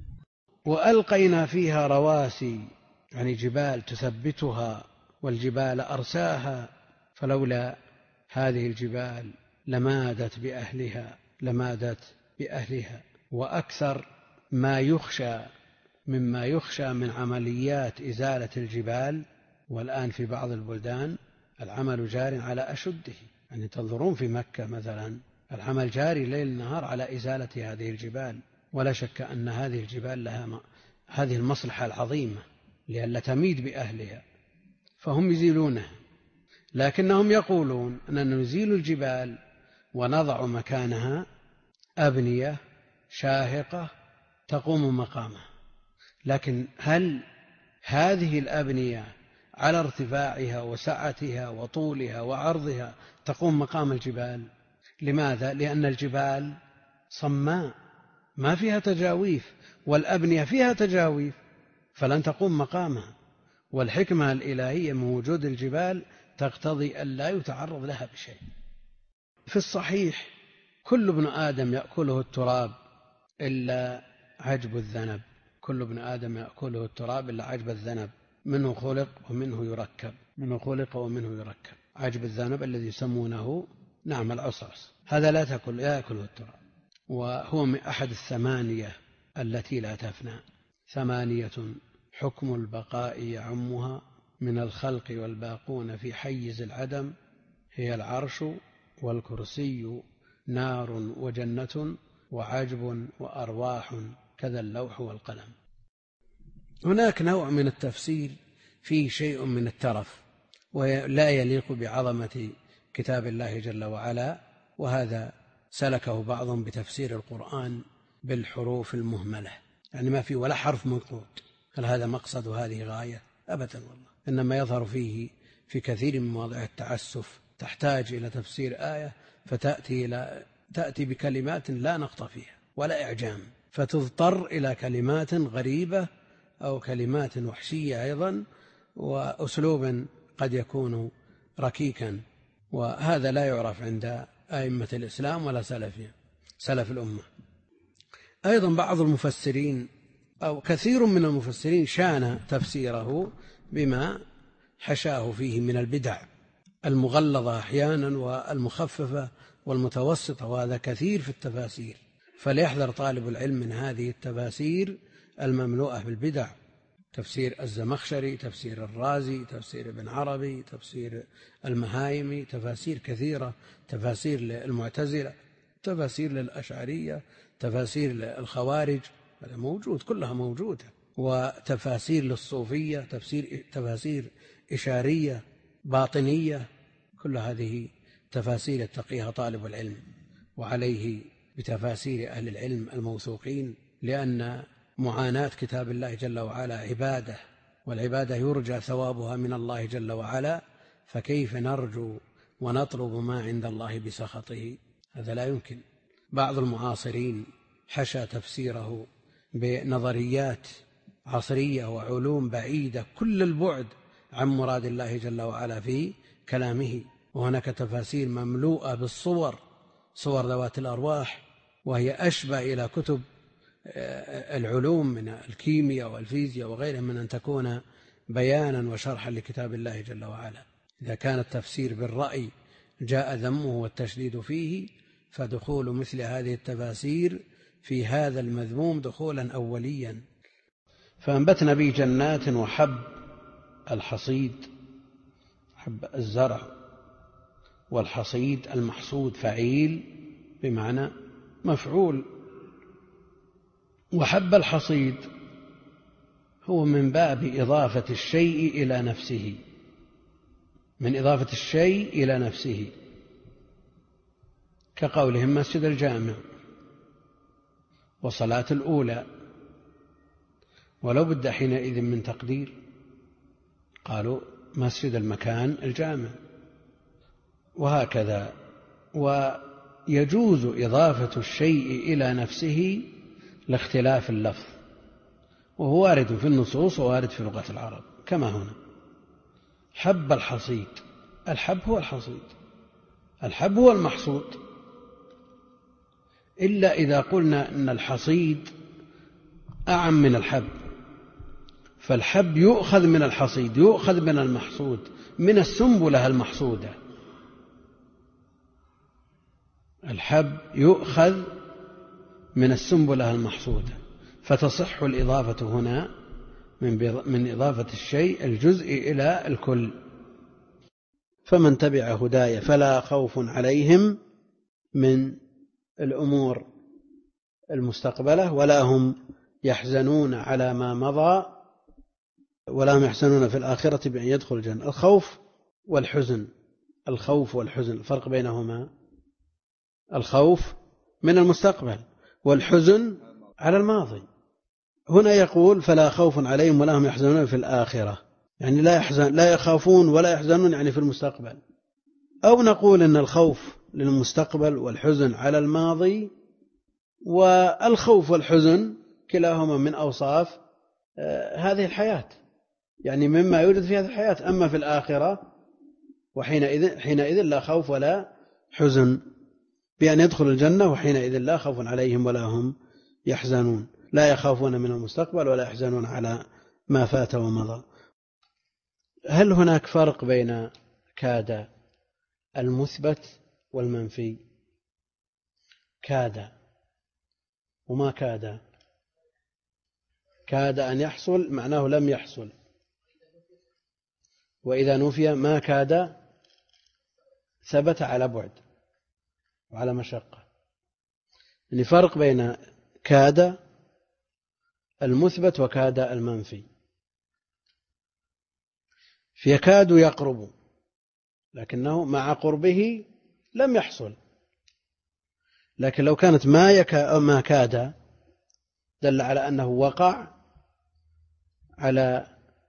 [SPEAKER 1] وألقينا فيها رواسي، يعني جبال تثبتها، والجبال أرساها، فلولا هذه الجبال لمادت بأهلها لمادت بأهلها. وأكثر ما يخشى مما يخشى من عمليات إزالة الجبال، والآن في بعض البلدان العمل جار على أشده، يعني تنظرون في مكة مثلا العمل جاري ليل نهار على إزالة هذه الجبال، ولا شك أن هذه الجبال لها م... هذه المصلحة العظيمة لئلا تميد بأهلها، فهم يزيلونها. لكنهم يقولون أننا نزيل الجبال ونضع مكانها أبنية شاهقة تقوم مقامها، لكن هل هذه الأبنية على ارتفاعها وسعتها وطولها وعرضها تقوم مقام الجبال؟ لماذا؟ لأن الجبال صماء ما فيها تجاويف، والأبنية فيها تجاويف فلن تقوم مقامها. والحكمة الإلهية من وجود الجبال تقتضي أن لا يتعرض لها بشيء. في الصحيح كل ابن آدم يأكله التراب إلا عجب الذنب، كل ابن آدم يأكله التراب إلا عجب الذنب، منه خلق ومنه يركب، منه خلق ومنه يركب. عجب الذنب الذي يسمونه نعم العصعص، هذا لا تأكل لا يأكله التراب، وهو من أحد الثمانية التي لا تفنى. ثمانية حكم البقاء يعمها، من الخلق والباقون في حيز العدم، هي العرش والكرسي نار وجنة وعجب وأرواح كذا اللوح والقلم. هناك نوع من التفسير فيه شيء من الترف ولا يليق بعظمة كتاب الله جل وعلا، وهذا سلكه بعضهم بتفسير القرآن بالحروف المهملة، يعني ما في ولا حرف منقوط. هل هذا مقصد وهذه غاية؟ أبدا والله، إنما يظهر فيه في كثير من مواضع التعسف، تحتاج إلى تفسير آية فتأتي إلى تأتي بكلمات لا نقط فيها ولا إعجام، فتضطر إلى كلمات غريبة أو كلمات وحشية أيضا، وأسلوب قد يكون ركيكا، وهذا لا يعرف عند أئمة الإسلام ولا سلفهم سلف الأمة. أيضا بعض المفسرين أو كثير من المفسرين شان تفسيره بما حشاه فيه من البدع المغلظة أحيانا والمخففة والمتوسطة، وهذا كثير في التفاسير، فليحذر طالب العلم من هذه التفاسير المملوءة بالبدع. تفسير الزمخشري، تفسير الرازي، تفسير ابن عربي، تفسير المهايمي، تفاسير كثيرة، تفاسير للمعتزلة، تفاسير للأشعرية، تفاسير للخوارج، هذا موجود كلها موجودة، وتفاسير للصوفية، تفسير تفاسير إشارية باطنية، كل هذه تفاسير يتقيها طالب العلم وعليه
[SPEAKER 3] بتفاسير أهل العلم الموثوقين، لأن معاناة كتاب الله جل وعلا عبادة، والعبادة يرجى ثوابها من الله جل وعلا، فكيف نرجو ونطلب ما عند الله بسخطه؟ هذا لا يمكن. بعض المعاصرين حشى تفسيره بنظريات عصرية وعلوم بعيدة كل البعد عن مراد الله جل وعلا في كلامه، وهناك تفاسير مملوءة بالصور، صور ذوات الأرواح، وهي أشبه إلى كتب العلوم من الكيمياء والفيزياء وغيرها من أن تكون بيانا وشرحا لكتاب الله جل وعلا. إذا كان التفسير بالرأي جاء ذمه والتشديد فيه، فدخول مثل هذه التفاسير في هذا المذموم دخولا أوليا.
[SPEAKER 1] فأنبتنا به جنات وحب الحصيد، حب الزرع، والحصيد المحصود فعيل بمعنى مفعول. وحب الحصيد هو من باب إضافة الشيء إلى نفسه، من إضافة الشيء إلى نفسه، كقولهم مسجد الجامع وصلاة الأولى، ولو بد حينئذ من تقدير قالوا مسجد المكان الجامع، وهكذا. ويجوز إضافة الشيء إلى نفسه لاختلاف اللفظ، وهو وارد في النصوص ووارد في لغة العرب كما هنا. حب الحصيد، الحب هو الحصيد، الحب هو المحصود، إلا إذا قلنا أن الحصيد أعم من الحب، فالحب يؤخذ من الحصيد، يؤخذ من المحصود، من السنبلة المحصودة. الحب يؤخذ من السنبلة المحصودة، فتصح الإضافة هنا من إضافة الشيء الجزء إلى الكل. فمن تبع هداي فلا خوف عليهم من الأمور المستقبلة، ولا هم يحزنون على ما مضى، ولا هم يحزنون في الآخرة بأن يدخل الجنة. الخوف والحزن، الخوف والحزن الفرق بينهما، الخوف من المستقبل والحزن على الماضي. هنا يقول فلا خوف عليهم ولا هم يحزنون في الآخرة، يعني لا يحزن لا يخافون ولا يحزنون يعني في المستقبل. أو نقول أن الخوف للمستقبل والحزن على الماضي، والخوف والحزن كلاهما من أوصاف هذه الحياة، يعني مما يوجد في هذه الحياة. أما في الآخرة وحينئذ حينئذ لا خوف ولا حزن بأن يدخل الجنة، وحينئذ لا خوف عليهم ولا هم يحزنون، لا يخافون من المستقبل ولا يحزنون على ما فات ومضى. هل هناك فرق بين كاد المثبت والمنفي؟ كاد وما كاد، كاد أن يحصل معناه لم يحصل، وإذا نفي ما كاد ثبت على بعد وعلى مشقة. يعني فرق بين كاد المثبت وكاد المنفي. فيكاد يقرب لكنه مع قربه لم يحصل، لكن لو كانت ما يكا ما كاد دل على أنه وقع على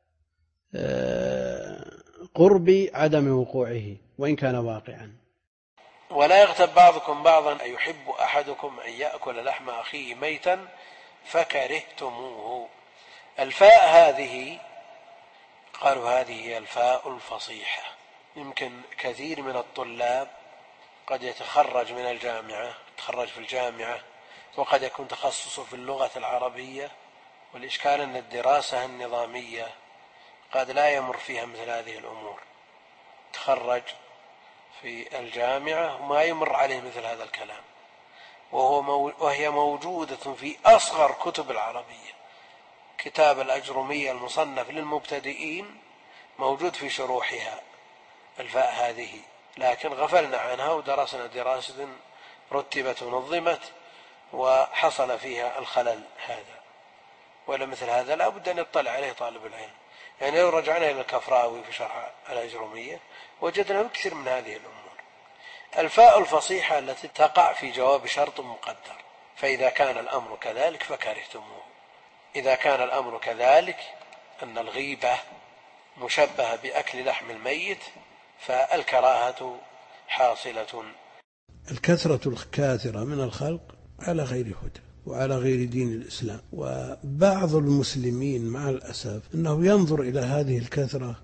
[SPEAKER 1] قرب عدم وقوعه وإن كان واقعا.
[SPEAKER 2] ولا يغتب بعضكم بعضا أيحب أحدكم أن يأكل لحم أخيه ميتا فكرهتموه. الفاء هذه قالوا هذه هي الفاء الفصيحة. يمكن كثير من الطلاب قد يتخرج من الجامعة، يتخرج في الجامعة وقد يكون تخصصه في اللغة العربية، والإشكال أن الدراسة النظامية قد لا يمر فيها مثل هذه الأمور. تخرج في الجامعة وما يمر عليه مثل هذا الكلام، وهو مو... وهي موجودة في أصغر كتب العربية. كتاب الأجرمية المصنف للمبتدئين موجود في شروحها الفاء هذه، لكن غفلنا عنها ودرسنا دراسة رتبت ونظمت وحصل فيها الخلل هذا. ولا مثل هذا لا بد أن يطلع عليه طالب العلم. يعني لو رجعنا إلى الكفراوي في شرح الأجرمية وجدنا كثير من هذه الأمور. الفاء الفصيحة التي تقع في جواب شرط مقدر، فإذا كان الأمر كذلك فكرهتموه. إذا كان الأمر كذلك أن الغيبة مشبهة بأكل لحم الميت فالكراهة حاصلة.
[SPEAKER 3] الكثرة الكاثرة من الخلق على غير هدى وعلى غير دين الإسلام، وبعض المسلمين مع الأسف أنه ينظر إلى هذه الكثرة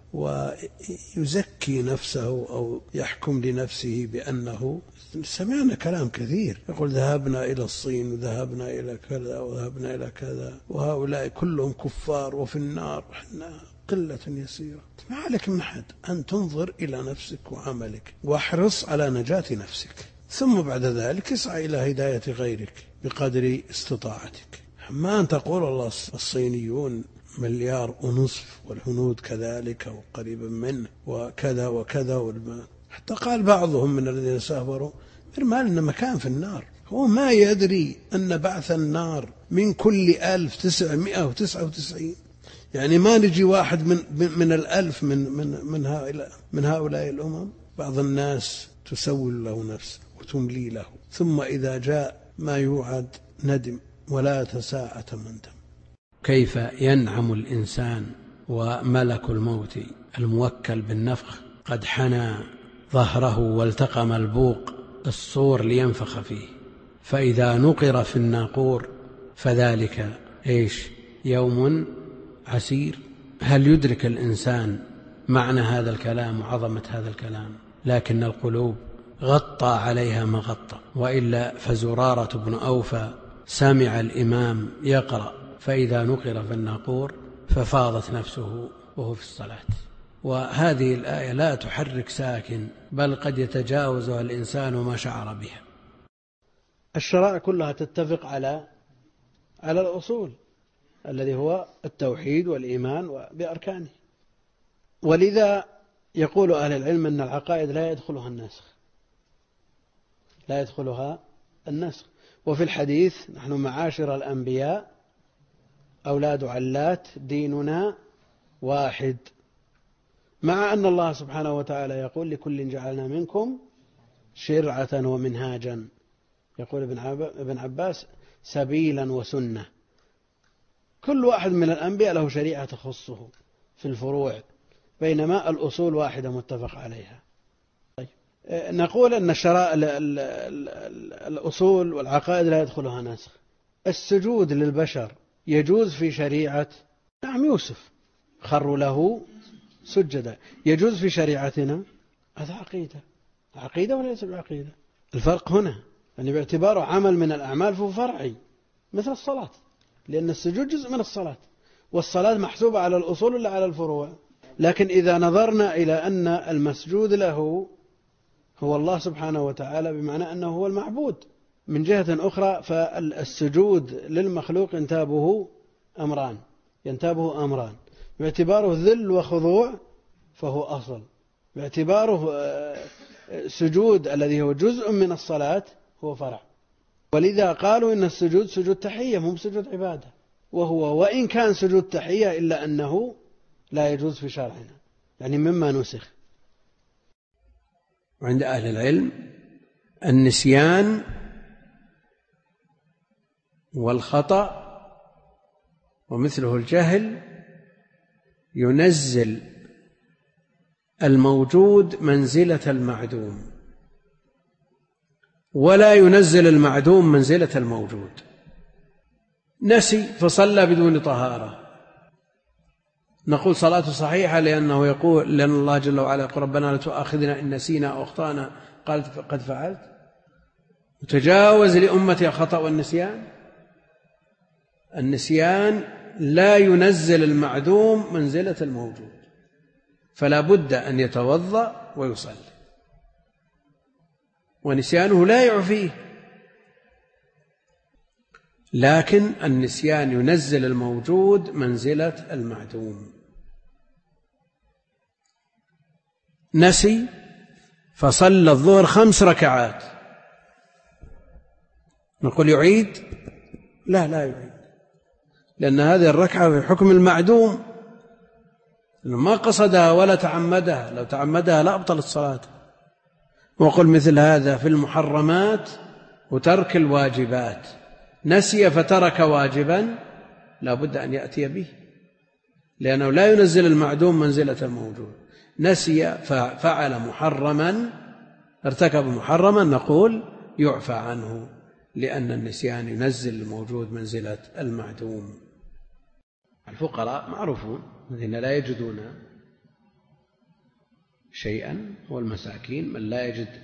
[SPEAKER 3] ويزكي نفسه أو يحكم لنفسه بأنه، سمعنا كلام كثير يقول ذهبنا إلى الصين وذهبنا إلى كذا وذهبنا إلى كذا وهؤلاء كلهم كفار وفي النار وإحنا قلة يسيرة. ما عليك من أحد أن تنظر إلى نفسك وعملك واحرص على نجاة نفسك، ثم بعد ذلك اسعى إلى هداية غيرك بقدر استطاعتك. ما أن تقول الله الصينيون مليار ونصف والهنود كذلك وقريبا منه وكذا وكذا والمال. حتى قال بعضهم من الذين سافروا ما لنا مكان في النار. هو ما يدري أن بعث النار من كل ألف تسعمائة وتسعة وتسعين، يعني ما نجي واحد من من الألف من من من هؤلاء من هؤلاء الأمم. بعض الناس تسول له نفسه وتملي له، ثم إذا جاء ما يوعد ندم ولا تساءة مندم.
[SPEAKER 1] كيف ينعم الإنسان وملك الموت الموكل بالنفخ قد حنى ظهره والتقم البوق الصور لينفخ فيه، فإذا نقر في الناقور فذلك إيش يوم عسير. هل يدرك الإنسان معنى هذا الكلام وعظمة هذا الكلام؟ لكن القلوب غطى عليها ما غطى. وإلا فزرارة بن أوفى سمع الإمام يقرأ فإذا نقر في الناقور ففاضت نفسه وهو في الصلاة. وهذه الآية لا تحرك ساكن، بل قد يتجاوزها الإنسان ما شعر بها.
[SPEAKER 3] الشرائع كلها تتفق على على الأصول الذي هو التوحيد والإيمان بأركانه، ولذا يقول أهل العلم أن العقائد لا يدخلها النسخ لا يدخلها النسخ. وفي الحديث نحن معاشر الأنبياء أولاد علات ديننا واحد، مع أن الله سبحانه وتعالى يقول لكل جعلنا منكم شرعة ومنهاجا، يقول ابن عباس سبيلا وسنة. كل واحد من الأنبياء له شريعة تخصه في الفروع، بينما الأصول واحدة متفق عليها. طيب. نقول أن الشرائع الأصول والعقائد لا يدخلها نسخ. السجود للبشر يجوز في شريعة نعم يوسف خروا له سجدا، يجوز في شريعتنا. هذا عقيدة عقيدة وليس بعقيدة. الفرق هنا يعني باعتباره عمل من الأعمال فهو فرعي مثل الصلاة، لأن السجود جزء من الصلاة، والصلاة محسوبة على الأصول ولا على الفروع. لكن إذا نظرنا إلى أن المسجود له هو الله سبحانه وتعالى بمعنى أنه هو المعبود، من جهة أخرى فالسجود للمخلوق ينتابه أمران ينتابه أمران باعتباره ذل وخضوع فهو أصل، باعتباره سجود الذي هو جزء من الصلاة هو فرع. ولذا قالوا إن السجود سجود تحية مو سجود عبادة، وهو وإن كان سجود تحية إلا أنه لا يجوز في شرعنا، يعني مما نسخ.
[SPEAKER 1] وعند أهل العلم النسيان والخطأ ومثله الجهل ينزل الموجود منزلة المعدوم، ولا ينزل المعدوم منزلة الموجود. نسي فصلى بدون طهارة، نقول صلاته صحيحة لأنه يقول لأن الله جل وعلا يقول ربنا لا تؤاخذنا إن نسينا أو أخطأنا قال قد فعلت. تجاوز لأمتي الخطأ والنسيان. النسيان لا ينزل المعدوم منزلة الموجود، فلا بد أن يتوضأ ويصلي، ونسيانه لا يعفيه. لكن النسيان ينزل الموجود منزلة المعدوم. نسي فصلى الظهر خمس ركعات، نقول يعيد؟ لا لا يعيد، لأن هذه الركعة في حكم المعدوم، ما قصدها ولا تعمدها. لو تعمدها لا أبطلت الصلاة.
[SPEAKER 3] وقل مثل هذا في المحرمات وترك الواجبات. نسي فترك واجبا لا بد أن يأتي به، لأنه لا ينزل المعدوم منزلة الموجود. نسي ففعل محرما، ارتكب محرما، نقول يعفى عنه، لأن النسيان ينزل الموجود منزلة المعدوم. الفقراء معروفون الذين لا يجدون شيئا، والمساكين من لا يجد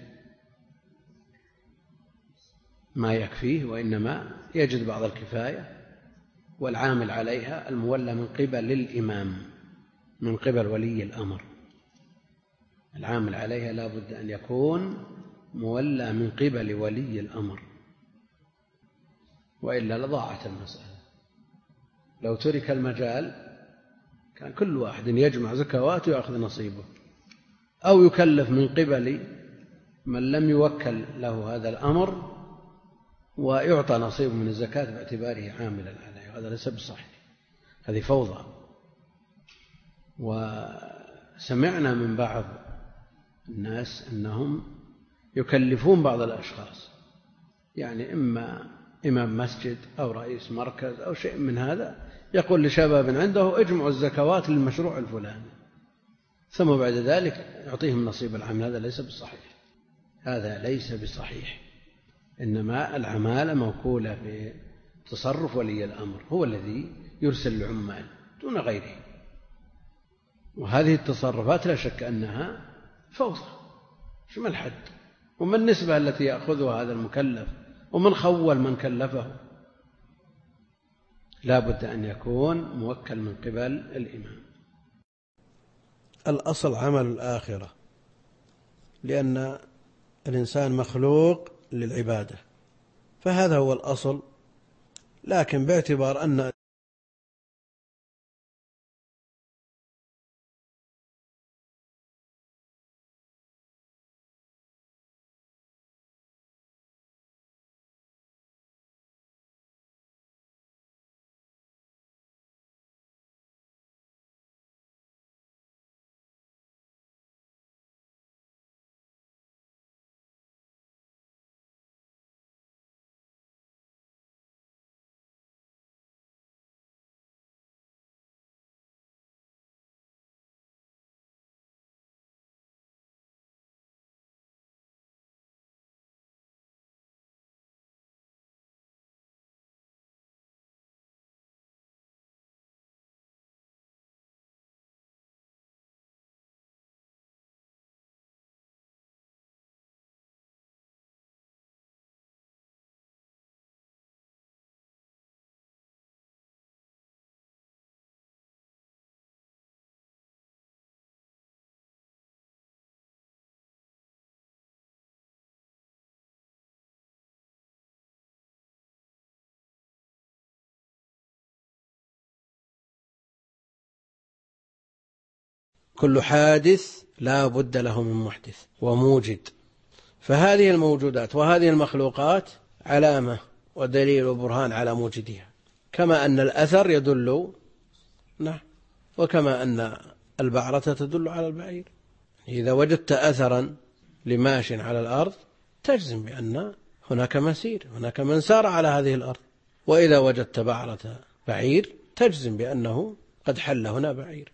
[SPEAKER 3] ما يكفيه وإنما يجد بعض الكفاية. والعامل عليها المولى من قبل الإمام، من قبل ولي الأمر. العامل عليها لا بد أن يكون مولى من قبل ولي الأمر، وإلا لضاعت المسألة. لو ترك المجال كان كل واحد يجمع زكواته ويأخذ نصيبه، أو يكلف من قبل من لم يوكل له هذا الأمر ويعطى نصيبه من الزكاة باعتباره عاملا عليه. هذا ليس بصحيح، هذه فوضى. وسمعنا من بعض الناس أنهم يكلفون بعض الأشخاص، يعني إما إمام مسجد أو رئيس مركز أو شيء من هذا، يقول لشباب عنده اجمعوا الزكوات للمشروع الفلاني، ثم بعد ذلك يعطيهم نصيب العمل. هذا ليس بصحيح، هذا ليس بصحيح. إنما العمالة موكولة بتصرف ولي الأمر، هو الذي يرسل العمال دون غيره. وهذه التصرفات لا شك أنها فوضى، شو ما الحد وما النسبة التي يأخذها هذا المكلف ومن خول من كلفه. لا بد أن يكون موكل من قبل الإمام.
[SPEAKER 1] الأصل عمل الآخرة، لأن الإنسان مخلوق للعبادة، فهذا هو الأصل. لكن باعتبار أن كل حادث لا بد له من محدث وموجد. فهذه الموجودات وهذه المخلوقات علامة ودليل وبرهان على موجدها، كما أن الأثر يدل، نعم، وكما أن البعرة تدل على البعير. إذا وجدت أثرا لماش على الأرض تجزم بأن هناك مسير، هناك من سار على هذه الأرض. وإذا وجدت بعرة بعير تجزم بأنه قد حل هنا بعير.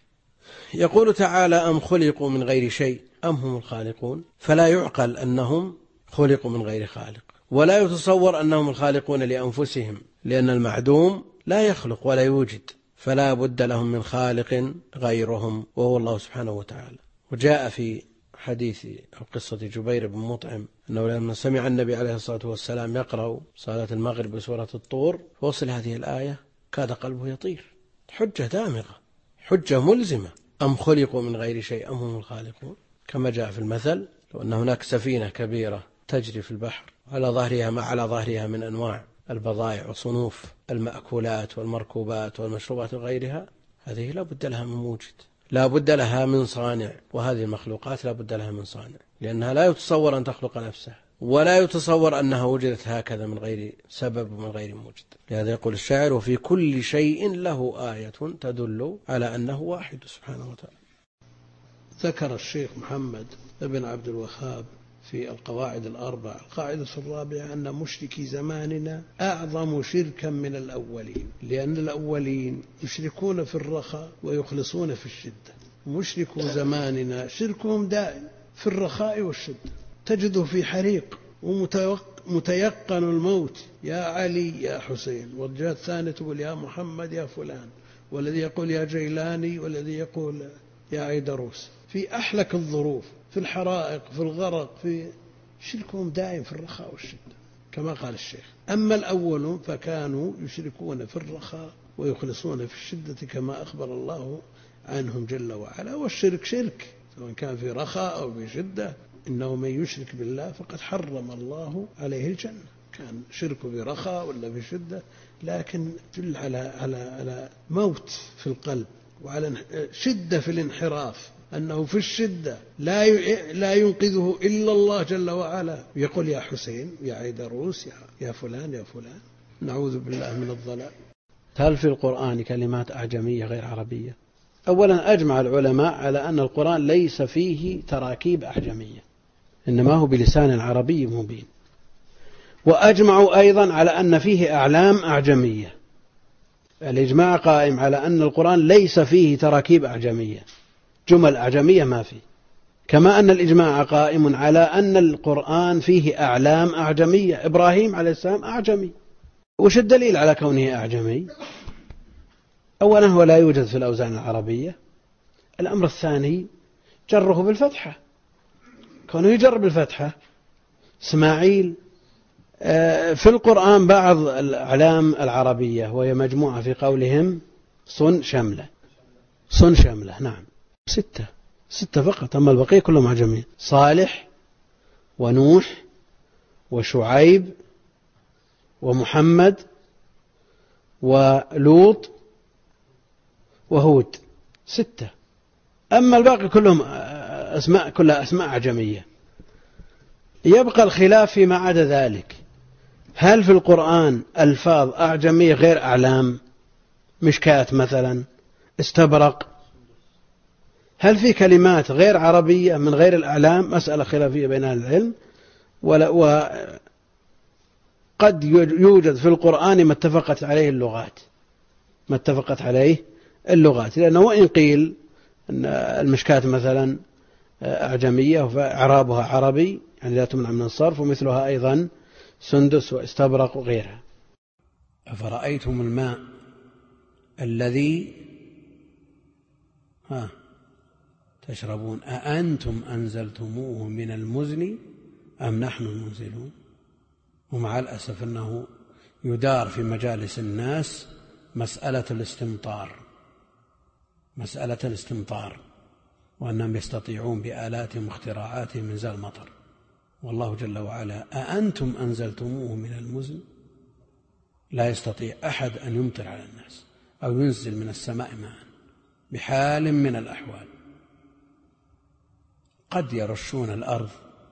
[SPEAKER 1] يقول تعالى: أم خلقوا من غير شيء أم هم الخالقون. فلا يعقل أنهم خلقوا من غير خالق، ولا يتصور أنهم الخالقون لأنفسهم، لأن المعدوم لا يخلق ولا يوجد، فلا بد لهم من خالق غيرهم وهو الله سبحانه وتعالى. وجاء في حديث أو قصة جبير بن مطعم أنه لما سمع النبي عليه الصلاة والسلام يقرأ صلاة المغرب بسورة الطور فوصل هذه الآية كاد قلبه يطير. حجة دامغة، حجة ملزمة. أم خلقوا من غير شيء أم هم الخالقون، كما جاء في المثل: لو أن هناك سفينة كبيرة تجري في البحر على ظهرها ما على ظهرها من أنواع البضائع وصنوف المأكولات والمركوبات والمشروبات وغيرها، هذه لا بد لها من موجد، لا بد لها من صانع. وهذه المخلوقات لا بد لها من صانع، لأنها لا يتصور أن تخلق نفسها، ولا يتصور أنها وجدت هكذا من غير سبب ومن غير موجد. لهذا يقول الشاعر: وفي كل شيء له آية تدل على أنه واحد سبحانه وتعالى.
[SPEAKER 3] ذكر الشيخ محمد بن عبد الوهاب
[SPEAKER 1] في القواعد الأربع. القاعدة الرابعة أن مشركي زماننا أعظم شركا من الأولين، لأن الأولين يشركون في الرخاء ويخلصون في الشدة. مشركو زماننا شركهم دائم في الرخاء والشدة، تجده في حريق ومتيقن الموت، يا علي يا حسين، والجهة الثانية تقول يا محمد يا فلان، والذي يقول يا جيلاني، والذي يقول يا عيدروس، في أحلك الظروف، في الحرائق، في الغرق، في شركهم دائم في الرخاء والشدة كما قال الشيخ. أما الأولون فكانوا يشركون في الرخاء ويخلصون في الشدة كما أخبر الله عنهم جل وعلا. والشرك شرك سواء كان في رخاء أو في شدة، إنه من يشرك بالله فقد حرم الله عليه الجنة، كان شرك برخاء ولا بشدة، لكن دل على على على موت في القلب وعلى شدة في الانحراف، أنه في الشدة لا لا ينقذه إلا الله جل وعلا، يقول يا حسين يا عيدروس يا فلان يا فلان، نعوذ بالله من الضلال.
[SPEAKER 3] هل في القرآن كلمات أعجمية غير عربية؟ أولا أجمع العلماء على أن القرآن ليس فيه تراكيب أعجمية، إنما هو بلسان عربي مبين. وأجمعوا أيضا على أن فيه أعلام أعجمية. الإجماع قائم على أن القرآن ليس فيه تراكيب أعجمية، جمل أعجمية ما فيه، كما أن الإجماع قائم على أن القرآن فيه أعلام أعجمية. إبراهيم عليه السلام أعجمي. وش الدليل على كونه أعجمي؟ أولا هو لا يوجد في الأوزان العربية. الأمر الثاني جره بالفتحة، كونه يجر بالفتحة. إسماعيل في القرآن بعض الأعلام العربية وهي مجموعة في قولهم صن شملة، صن شملة، نعم ستة ستة فقط، أما البقية كلهم أعجميين. صالح ونوح وشعيب ومحمد ولوط وهود، ستة. أما الباقي كلهم أسماء، كلها أسماء أعجمية. يبقى الخلاف فيما عدا ذلك، هل في القرآن ألفاظ أعجمية غير أعلام؟ مشكاة مثلا، استبرق. هل في كلمات غير عربية من غير الأعلام؟ مسألة خلافية بين أهل العلم. وقد يوجد في القرآن ما اتفقت عليه اللغات، ما اتفقت عليه اللغات، لأنه وإن قيل أن المشكاة مثلا أعجمية وإعرابها عربي يعني لا تمنع من الصرف، ومثلها أيضا سندس واستبرق وغيرها. أفرأيتم الماء الذي ها تشربون أأنتم أنزلتموه من المزن أم نحن المنزلون؟ ومع الأسف أنه يدار في مجالس الناس مسألة الاستمطار، مسألة الاستمطار، وأنهم يستطيعون بآلاتهم واختراعاتهم إنزال المطر. والله جل وعلا أأنتم أنزلتموه من المزن، لا يستطيع أحد أن يمطر على الناس أو ينزل من السماء ماء بحال من الأحوال. قد يرشون الأرض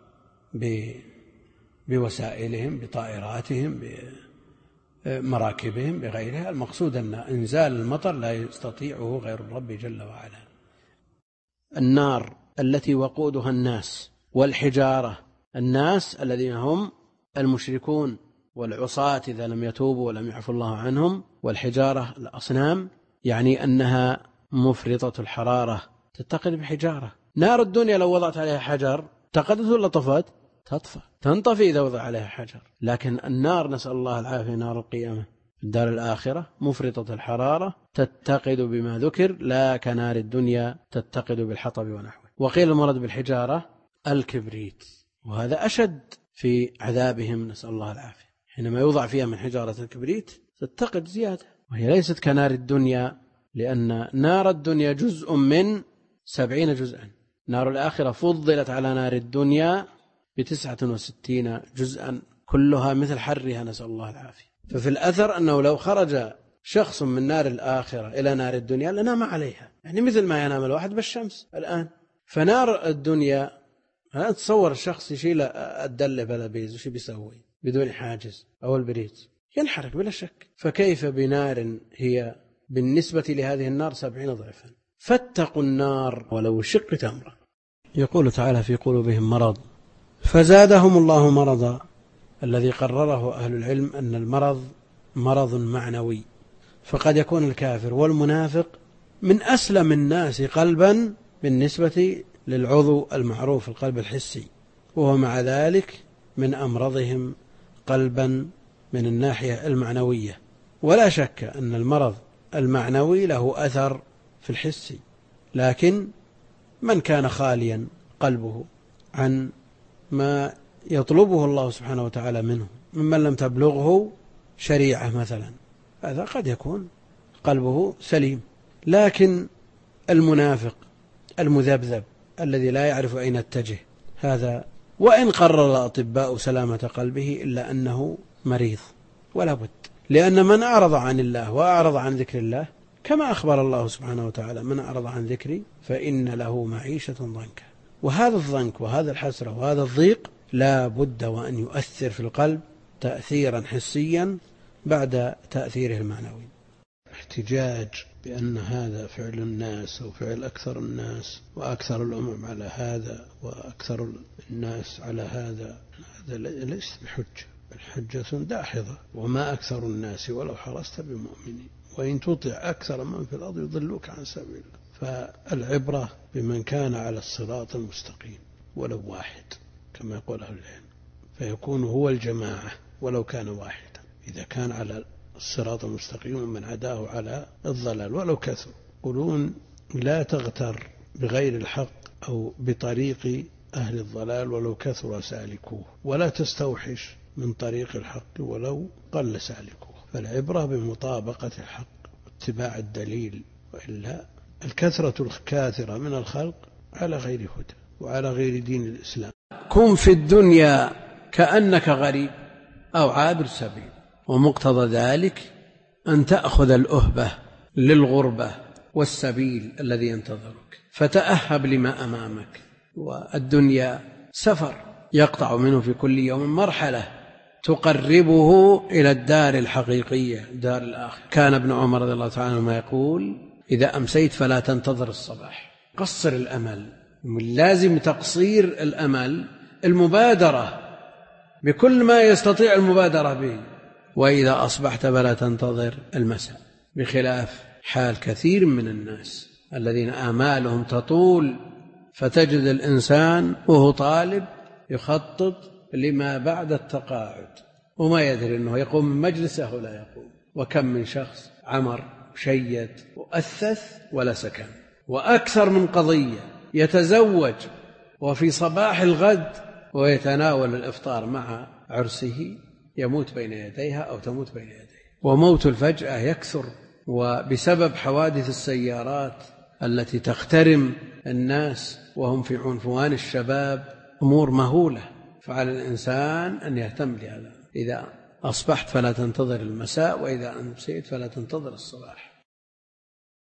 [SPEAKER 3] بوسائلهم، بطائراتهم، بمراكبهم، بغيرها. المقصود أن إنزال المطر لا يستطيعه غير الرب جل وعلا. النار التي وقودها الناس، والحجارة الناس الذين هم المشركون والعصاة إذا لم يتوبوا ولم يعفو الله عنهم، والحجارة الأصنام، يعني أنها مفرطة الحرارة تتقد بحجارة. نار الدنيا لو وضعت عليها حجر تقدت ولا طفت؟ تطفى، تنطفي إذا وضع عليها حجر. لكن النار نسأل الله العافية، نار القيامة في الدار الآخرة مفرطة الحرارة تتقد بما ذكر، لا كنار الدنيا تتقد بالحطب ونحوه. وقيل المراد بالحجارة الكبريت، وهذا أشد في عذابهم نسأل الله العافية. حينما يوضع فيها من حجارة الكبريت تتقد زيادة، وهي ليست كنار الدنيا، لأن نار الدنيا جزء من سبعين جزءا، نار الآخرة فضلت على نار الدنيا بتسعة وستين جزءا، كلها مثل حرها نسأل الله العافية. ففي الأثر أنه لو خرج شخص من نار الآخرة إلى نار الدنيا لنام عليها، يعني مثل ما ينام الواحد بالشمس الآن. فنار الدنيا تصور الشخص يشيل الدلة بلا بيز وش بيسوي بدون حاجز أو البريد؟ ينحرق بلا شك. فكيف بنار هي بالنسبة لهذه النار سبعين ضعفا؟ فاتقوا النار ولو شق تمرة. يقول تعالى في قلوبهم مرض
[SPEAKER 1] فزادهم الله مرضا. الذي قرره أهل العلم أن المرض مرض معنوي، فقد يكون الكافر والمنافق من أسلم الناس قلبا بالنسبة للعضو المعروف القلب الحسي، وهو مع ذلك من أمرضهم قلبا من الناحية المعنوية. ولا شك أن المرض المعنوي له أثر في الحسي، لكن من كان خاليا قلبه عن ما يطلبه الله سبحانه وتعالى منه، ممن لم تبلغه شريعة مثلا، هذا قد يكون قلبه سليم. لكن المنافق المذبذب الذي لا يعرف أين يتجه، هذا وإن قرر الأطباء سلامة قلبه إلا أنه مريض ولا بد، لأن من أعرض عن الله وأعرض عن ذكر الله كما أخبر الله سبحانه وتعالى: من أعرض عن ذكري فإن له معيشة ضنكا. وهذا الضنك وهذا الحسرة وهذا الضيق لا بد وأن يؤثر في القلب تأثيرا حسيا بعد تأثيره المعنوي. احتجاج بأن هذا فعل الناس وفعل أكثر الناس وأكثر الأمم على هذا وأكثر الناس على هذا، هذا ليس بحجة، الحجة داحضة. وما أكثر الناس ولو حرصت بمؤمنين وإن تطع أكثر من في الأرض يضلوك عن سبيل الله. فالعبرة بمن كان على الصراط المستقيم ولو واحد كما يقول أهل العلم، فيكون هو الجماعة ولو كان واحدا. إذا كان على الصراط المستقيم من عداه على الضلال ولو كثر. يقولون: لا تغتر بغير الحق أو بطريق أهل الضلال ولو كثر سالكوه، ولا تستوحش من طريق الحق ولو قل سالكوه. فالعبرة بمطابقة الحق واتباع الدليل، وإلا الكثرة الكاثرة من الخلق على غير هدى وعلى غير دين الإسلام.
[SPEAKER 3] كن في الدنيا كأنك غريب أو عابر سبيل، ومقتضى ذلك أن تأخذ الأهبة للغربة والسبيل الذي ينتظرك، فتأهب لما أمامك. والدنيا سفر يقطع منه في كل يوم مرحلة تقربه إلى الدار الحقيقية، دار الآخرة. كان ابن عمر رضي الله تعالى عنهما يقول: إذا أمسيت فلا تنتظر الصباح، قصر الأمل. من لازم تقصير الأمل المبادرة بكل ما يستطيع المبادرة به، وإذا أصبحت فلا تنتظر المساء، بخلاف حال كثير من الناس الذين آمالهم تطول، فتجد الإنسان وهو طالب يخطط لما بعد التقاعد وما يدري أنه يقوم من مجلسه ولا يقوم. وكم من شخص عمر شيد وأثث ولا سكن. وأكثر من قضية يتزوج وفي صباح الغد ويتناول الإفطار مع عرسه يموت بين يديها أو تموت بين يديه. وموت الفجأة يكثر، وبسبب حوادث السيارات التي تخترم الناس وهم في عنفوان الشباب أمور مهولة. فعلى الإنسان أن يهتم بهذا. إذا أصبحت فلا تنتظر المساء، وإذا أمسيت فلا تنتظر الصباح.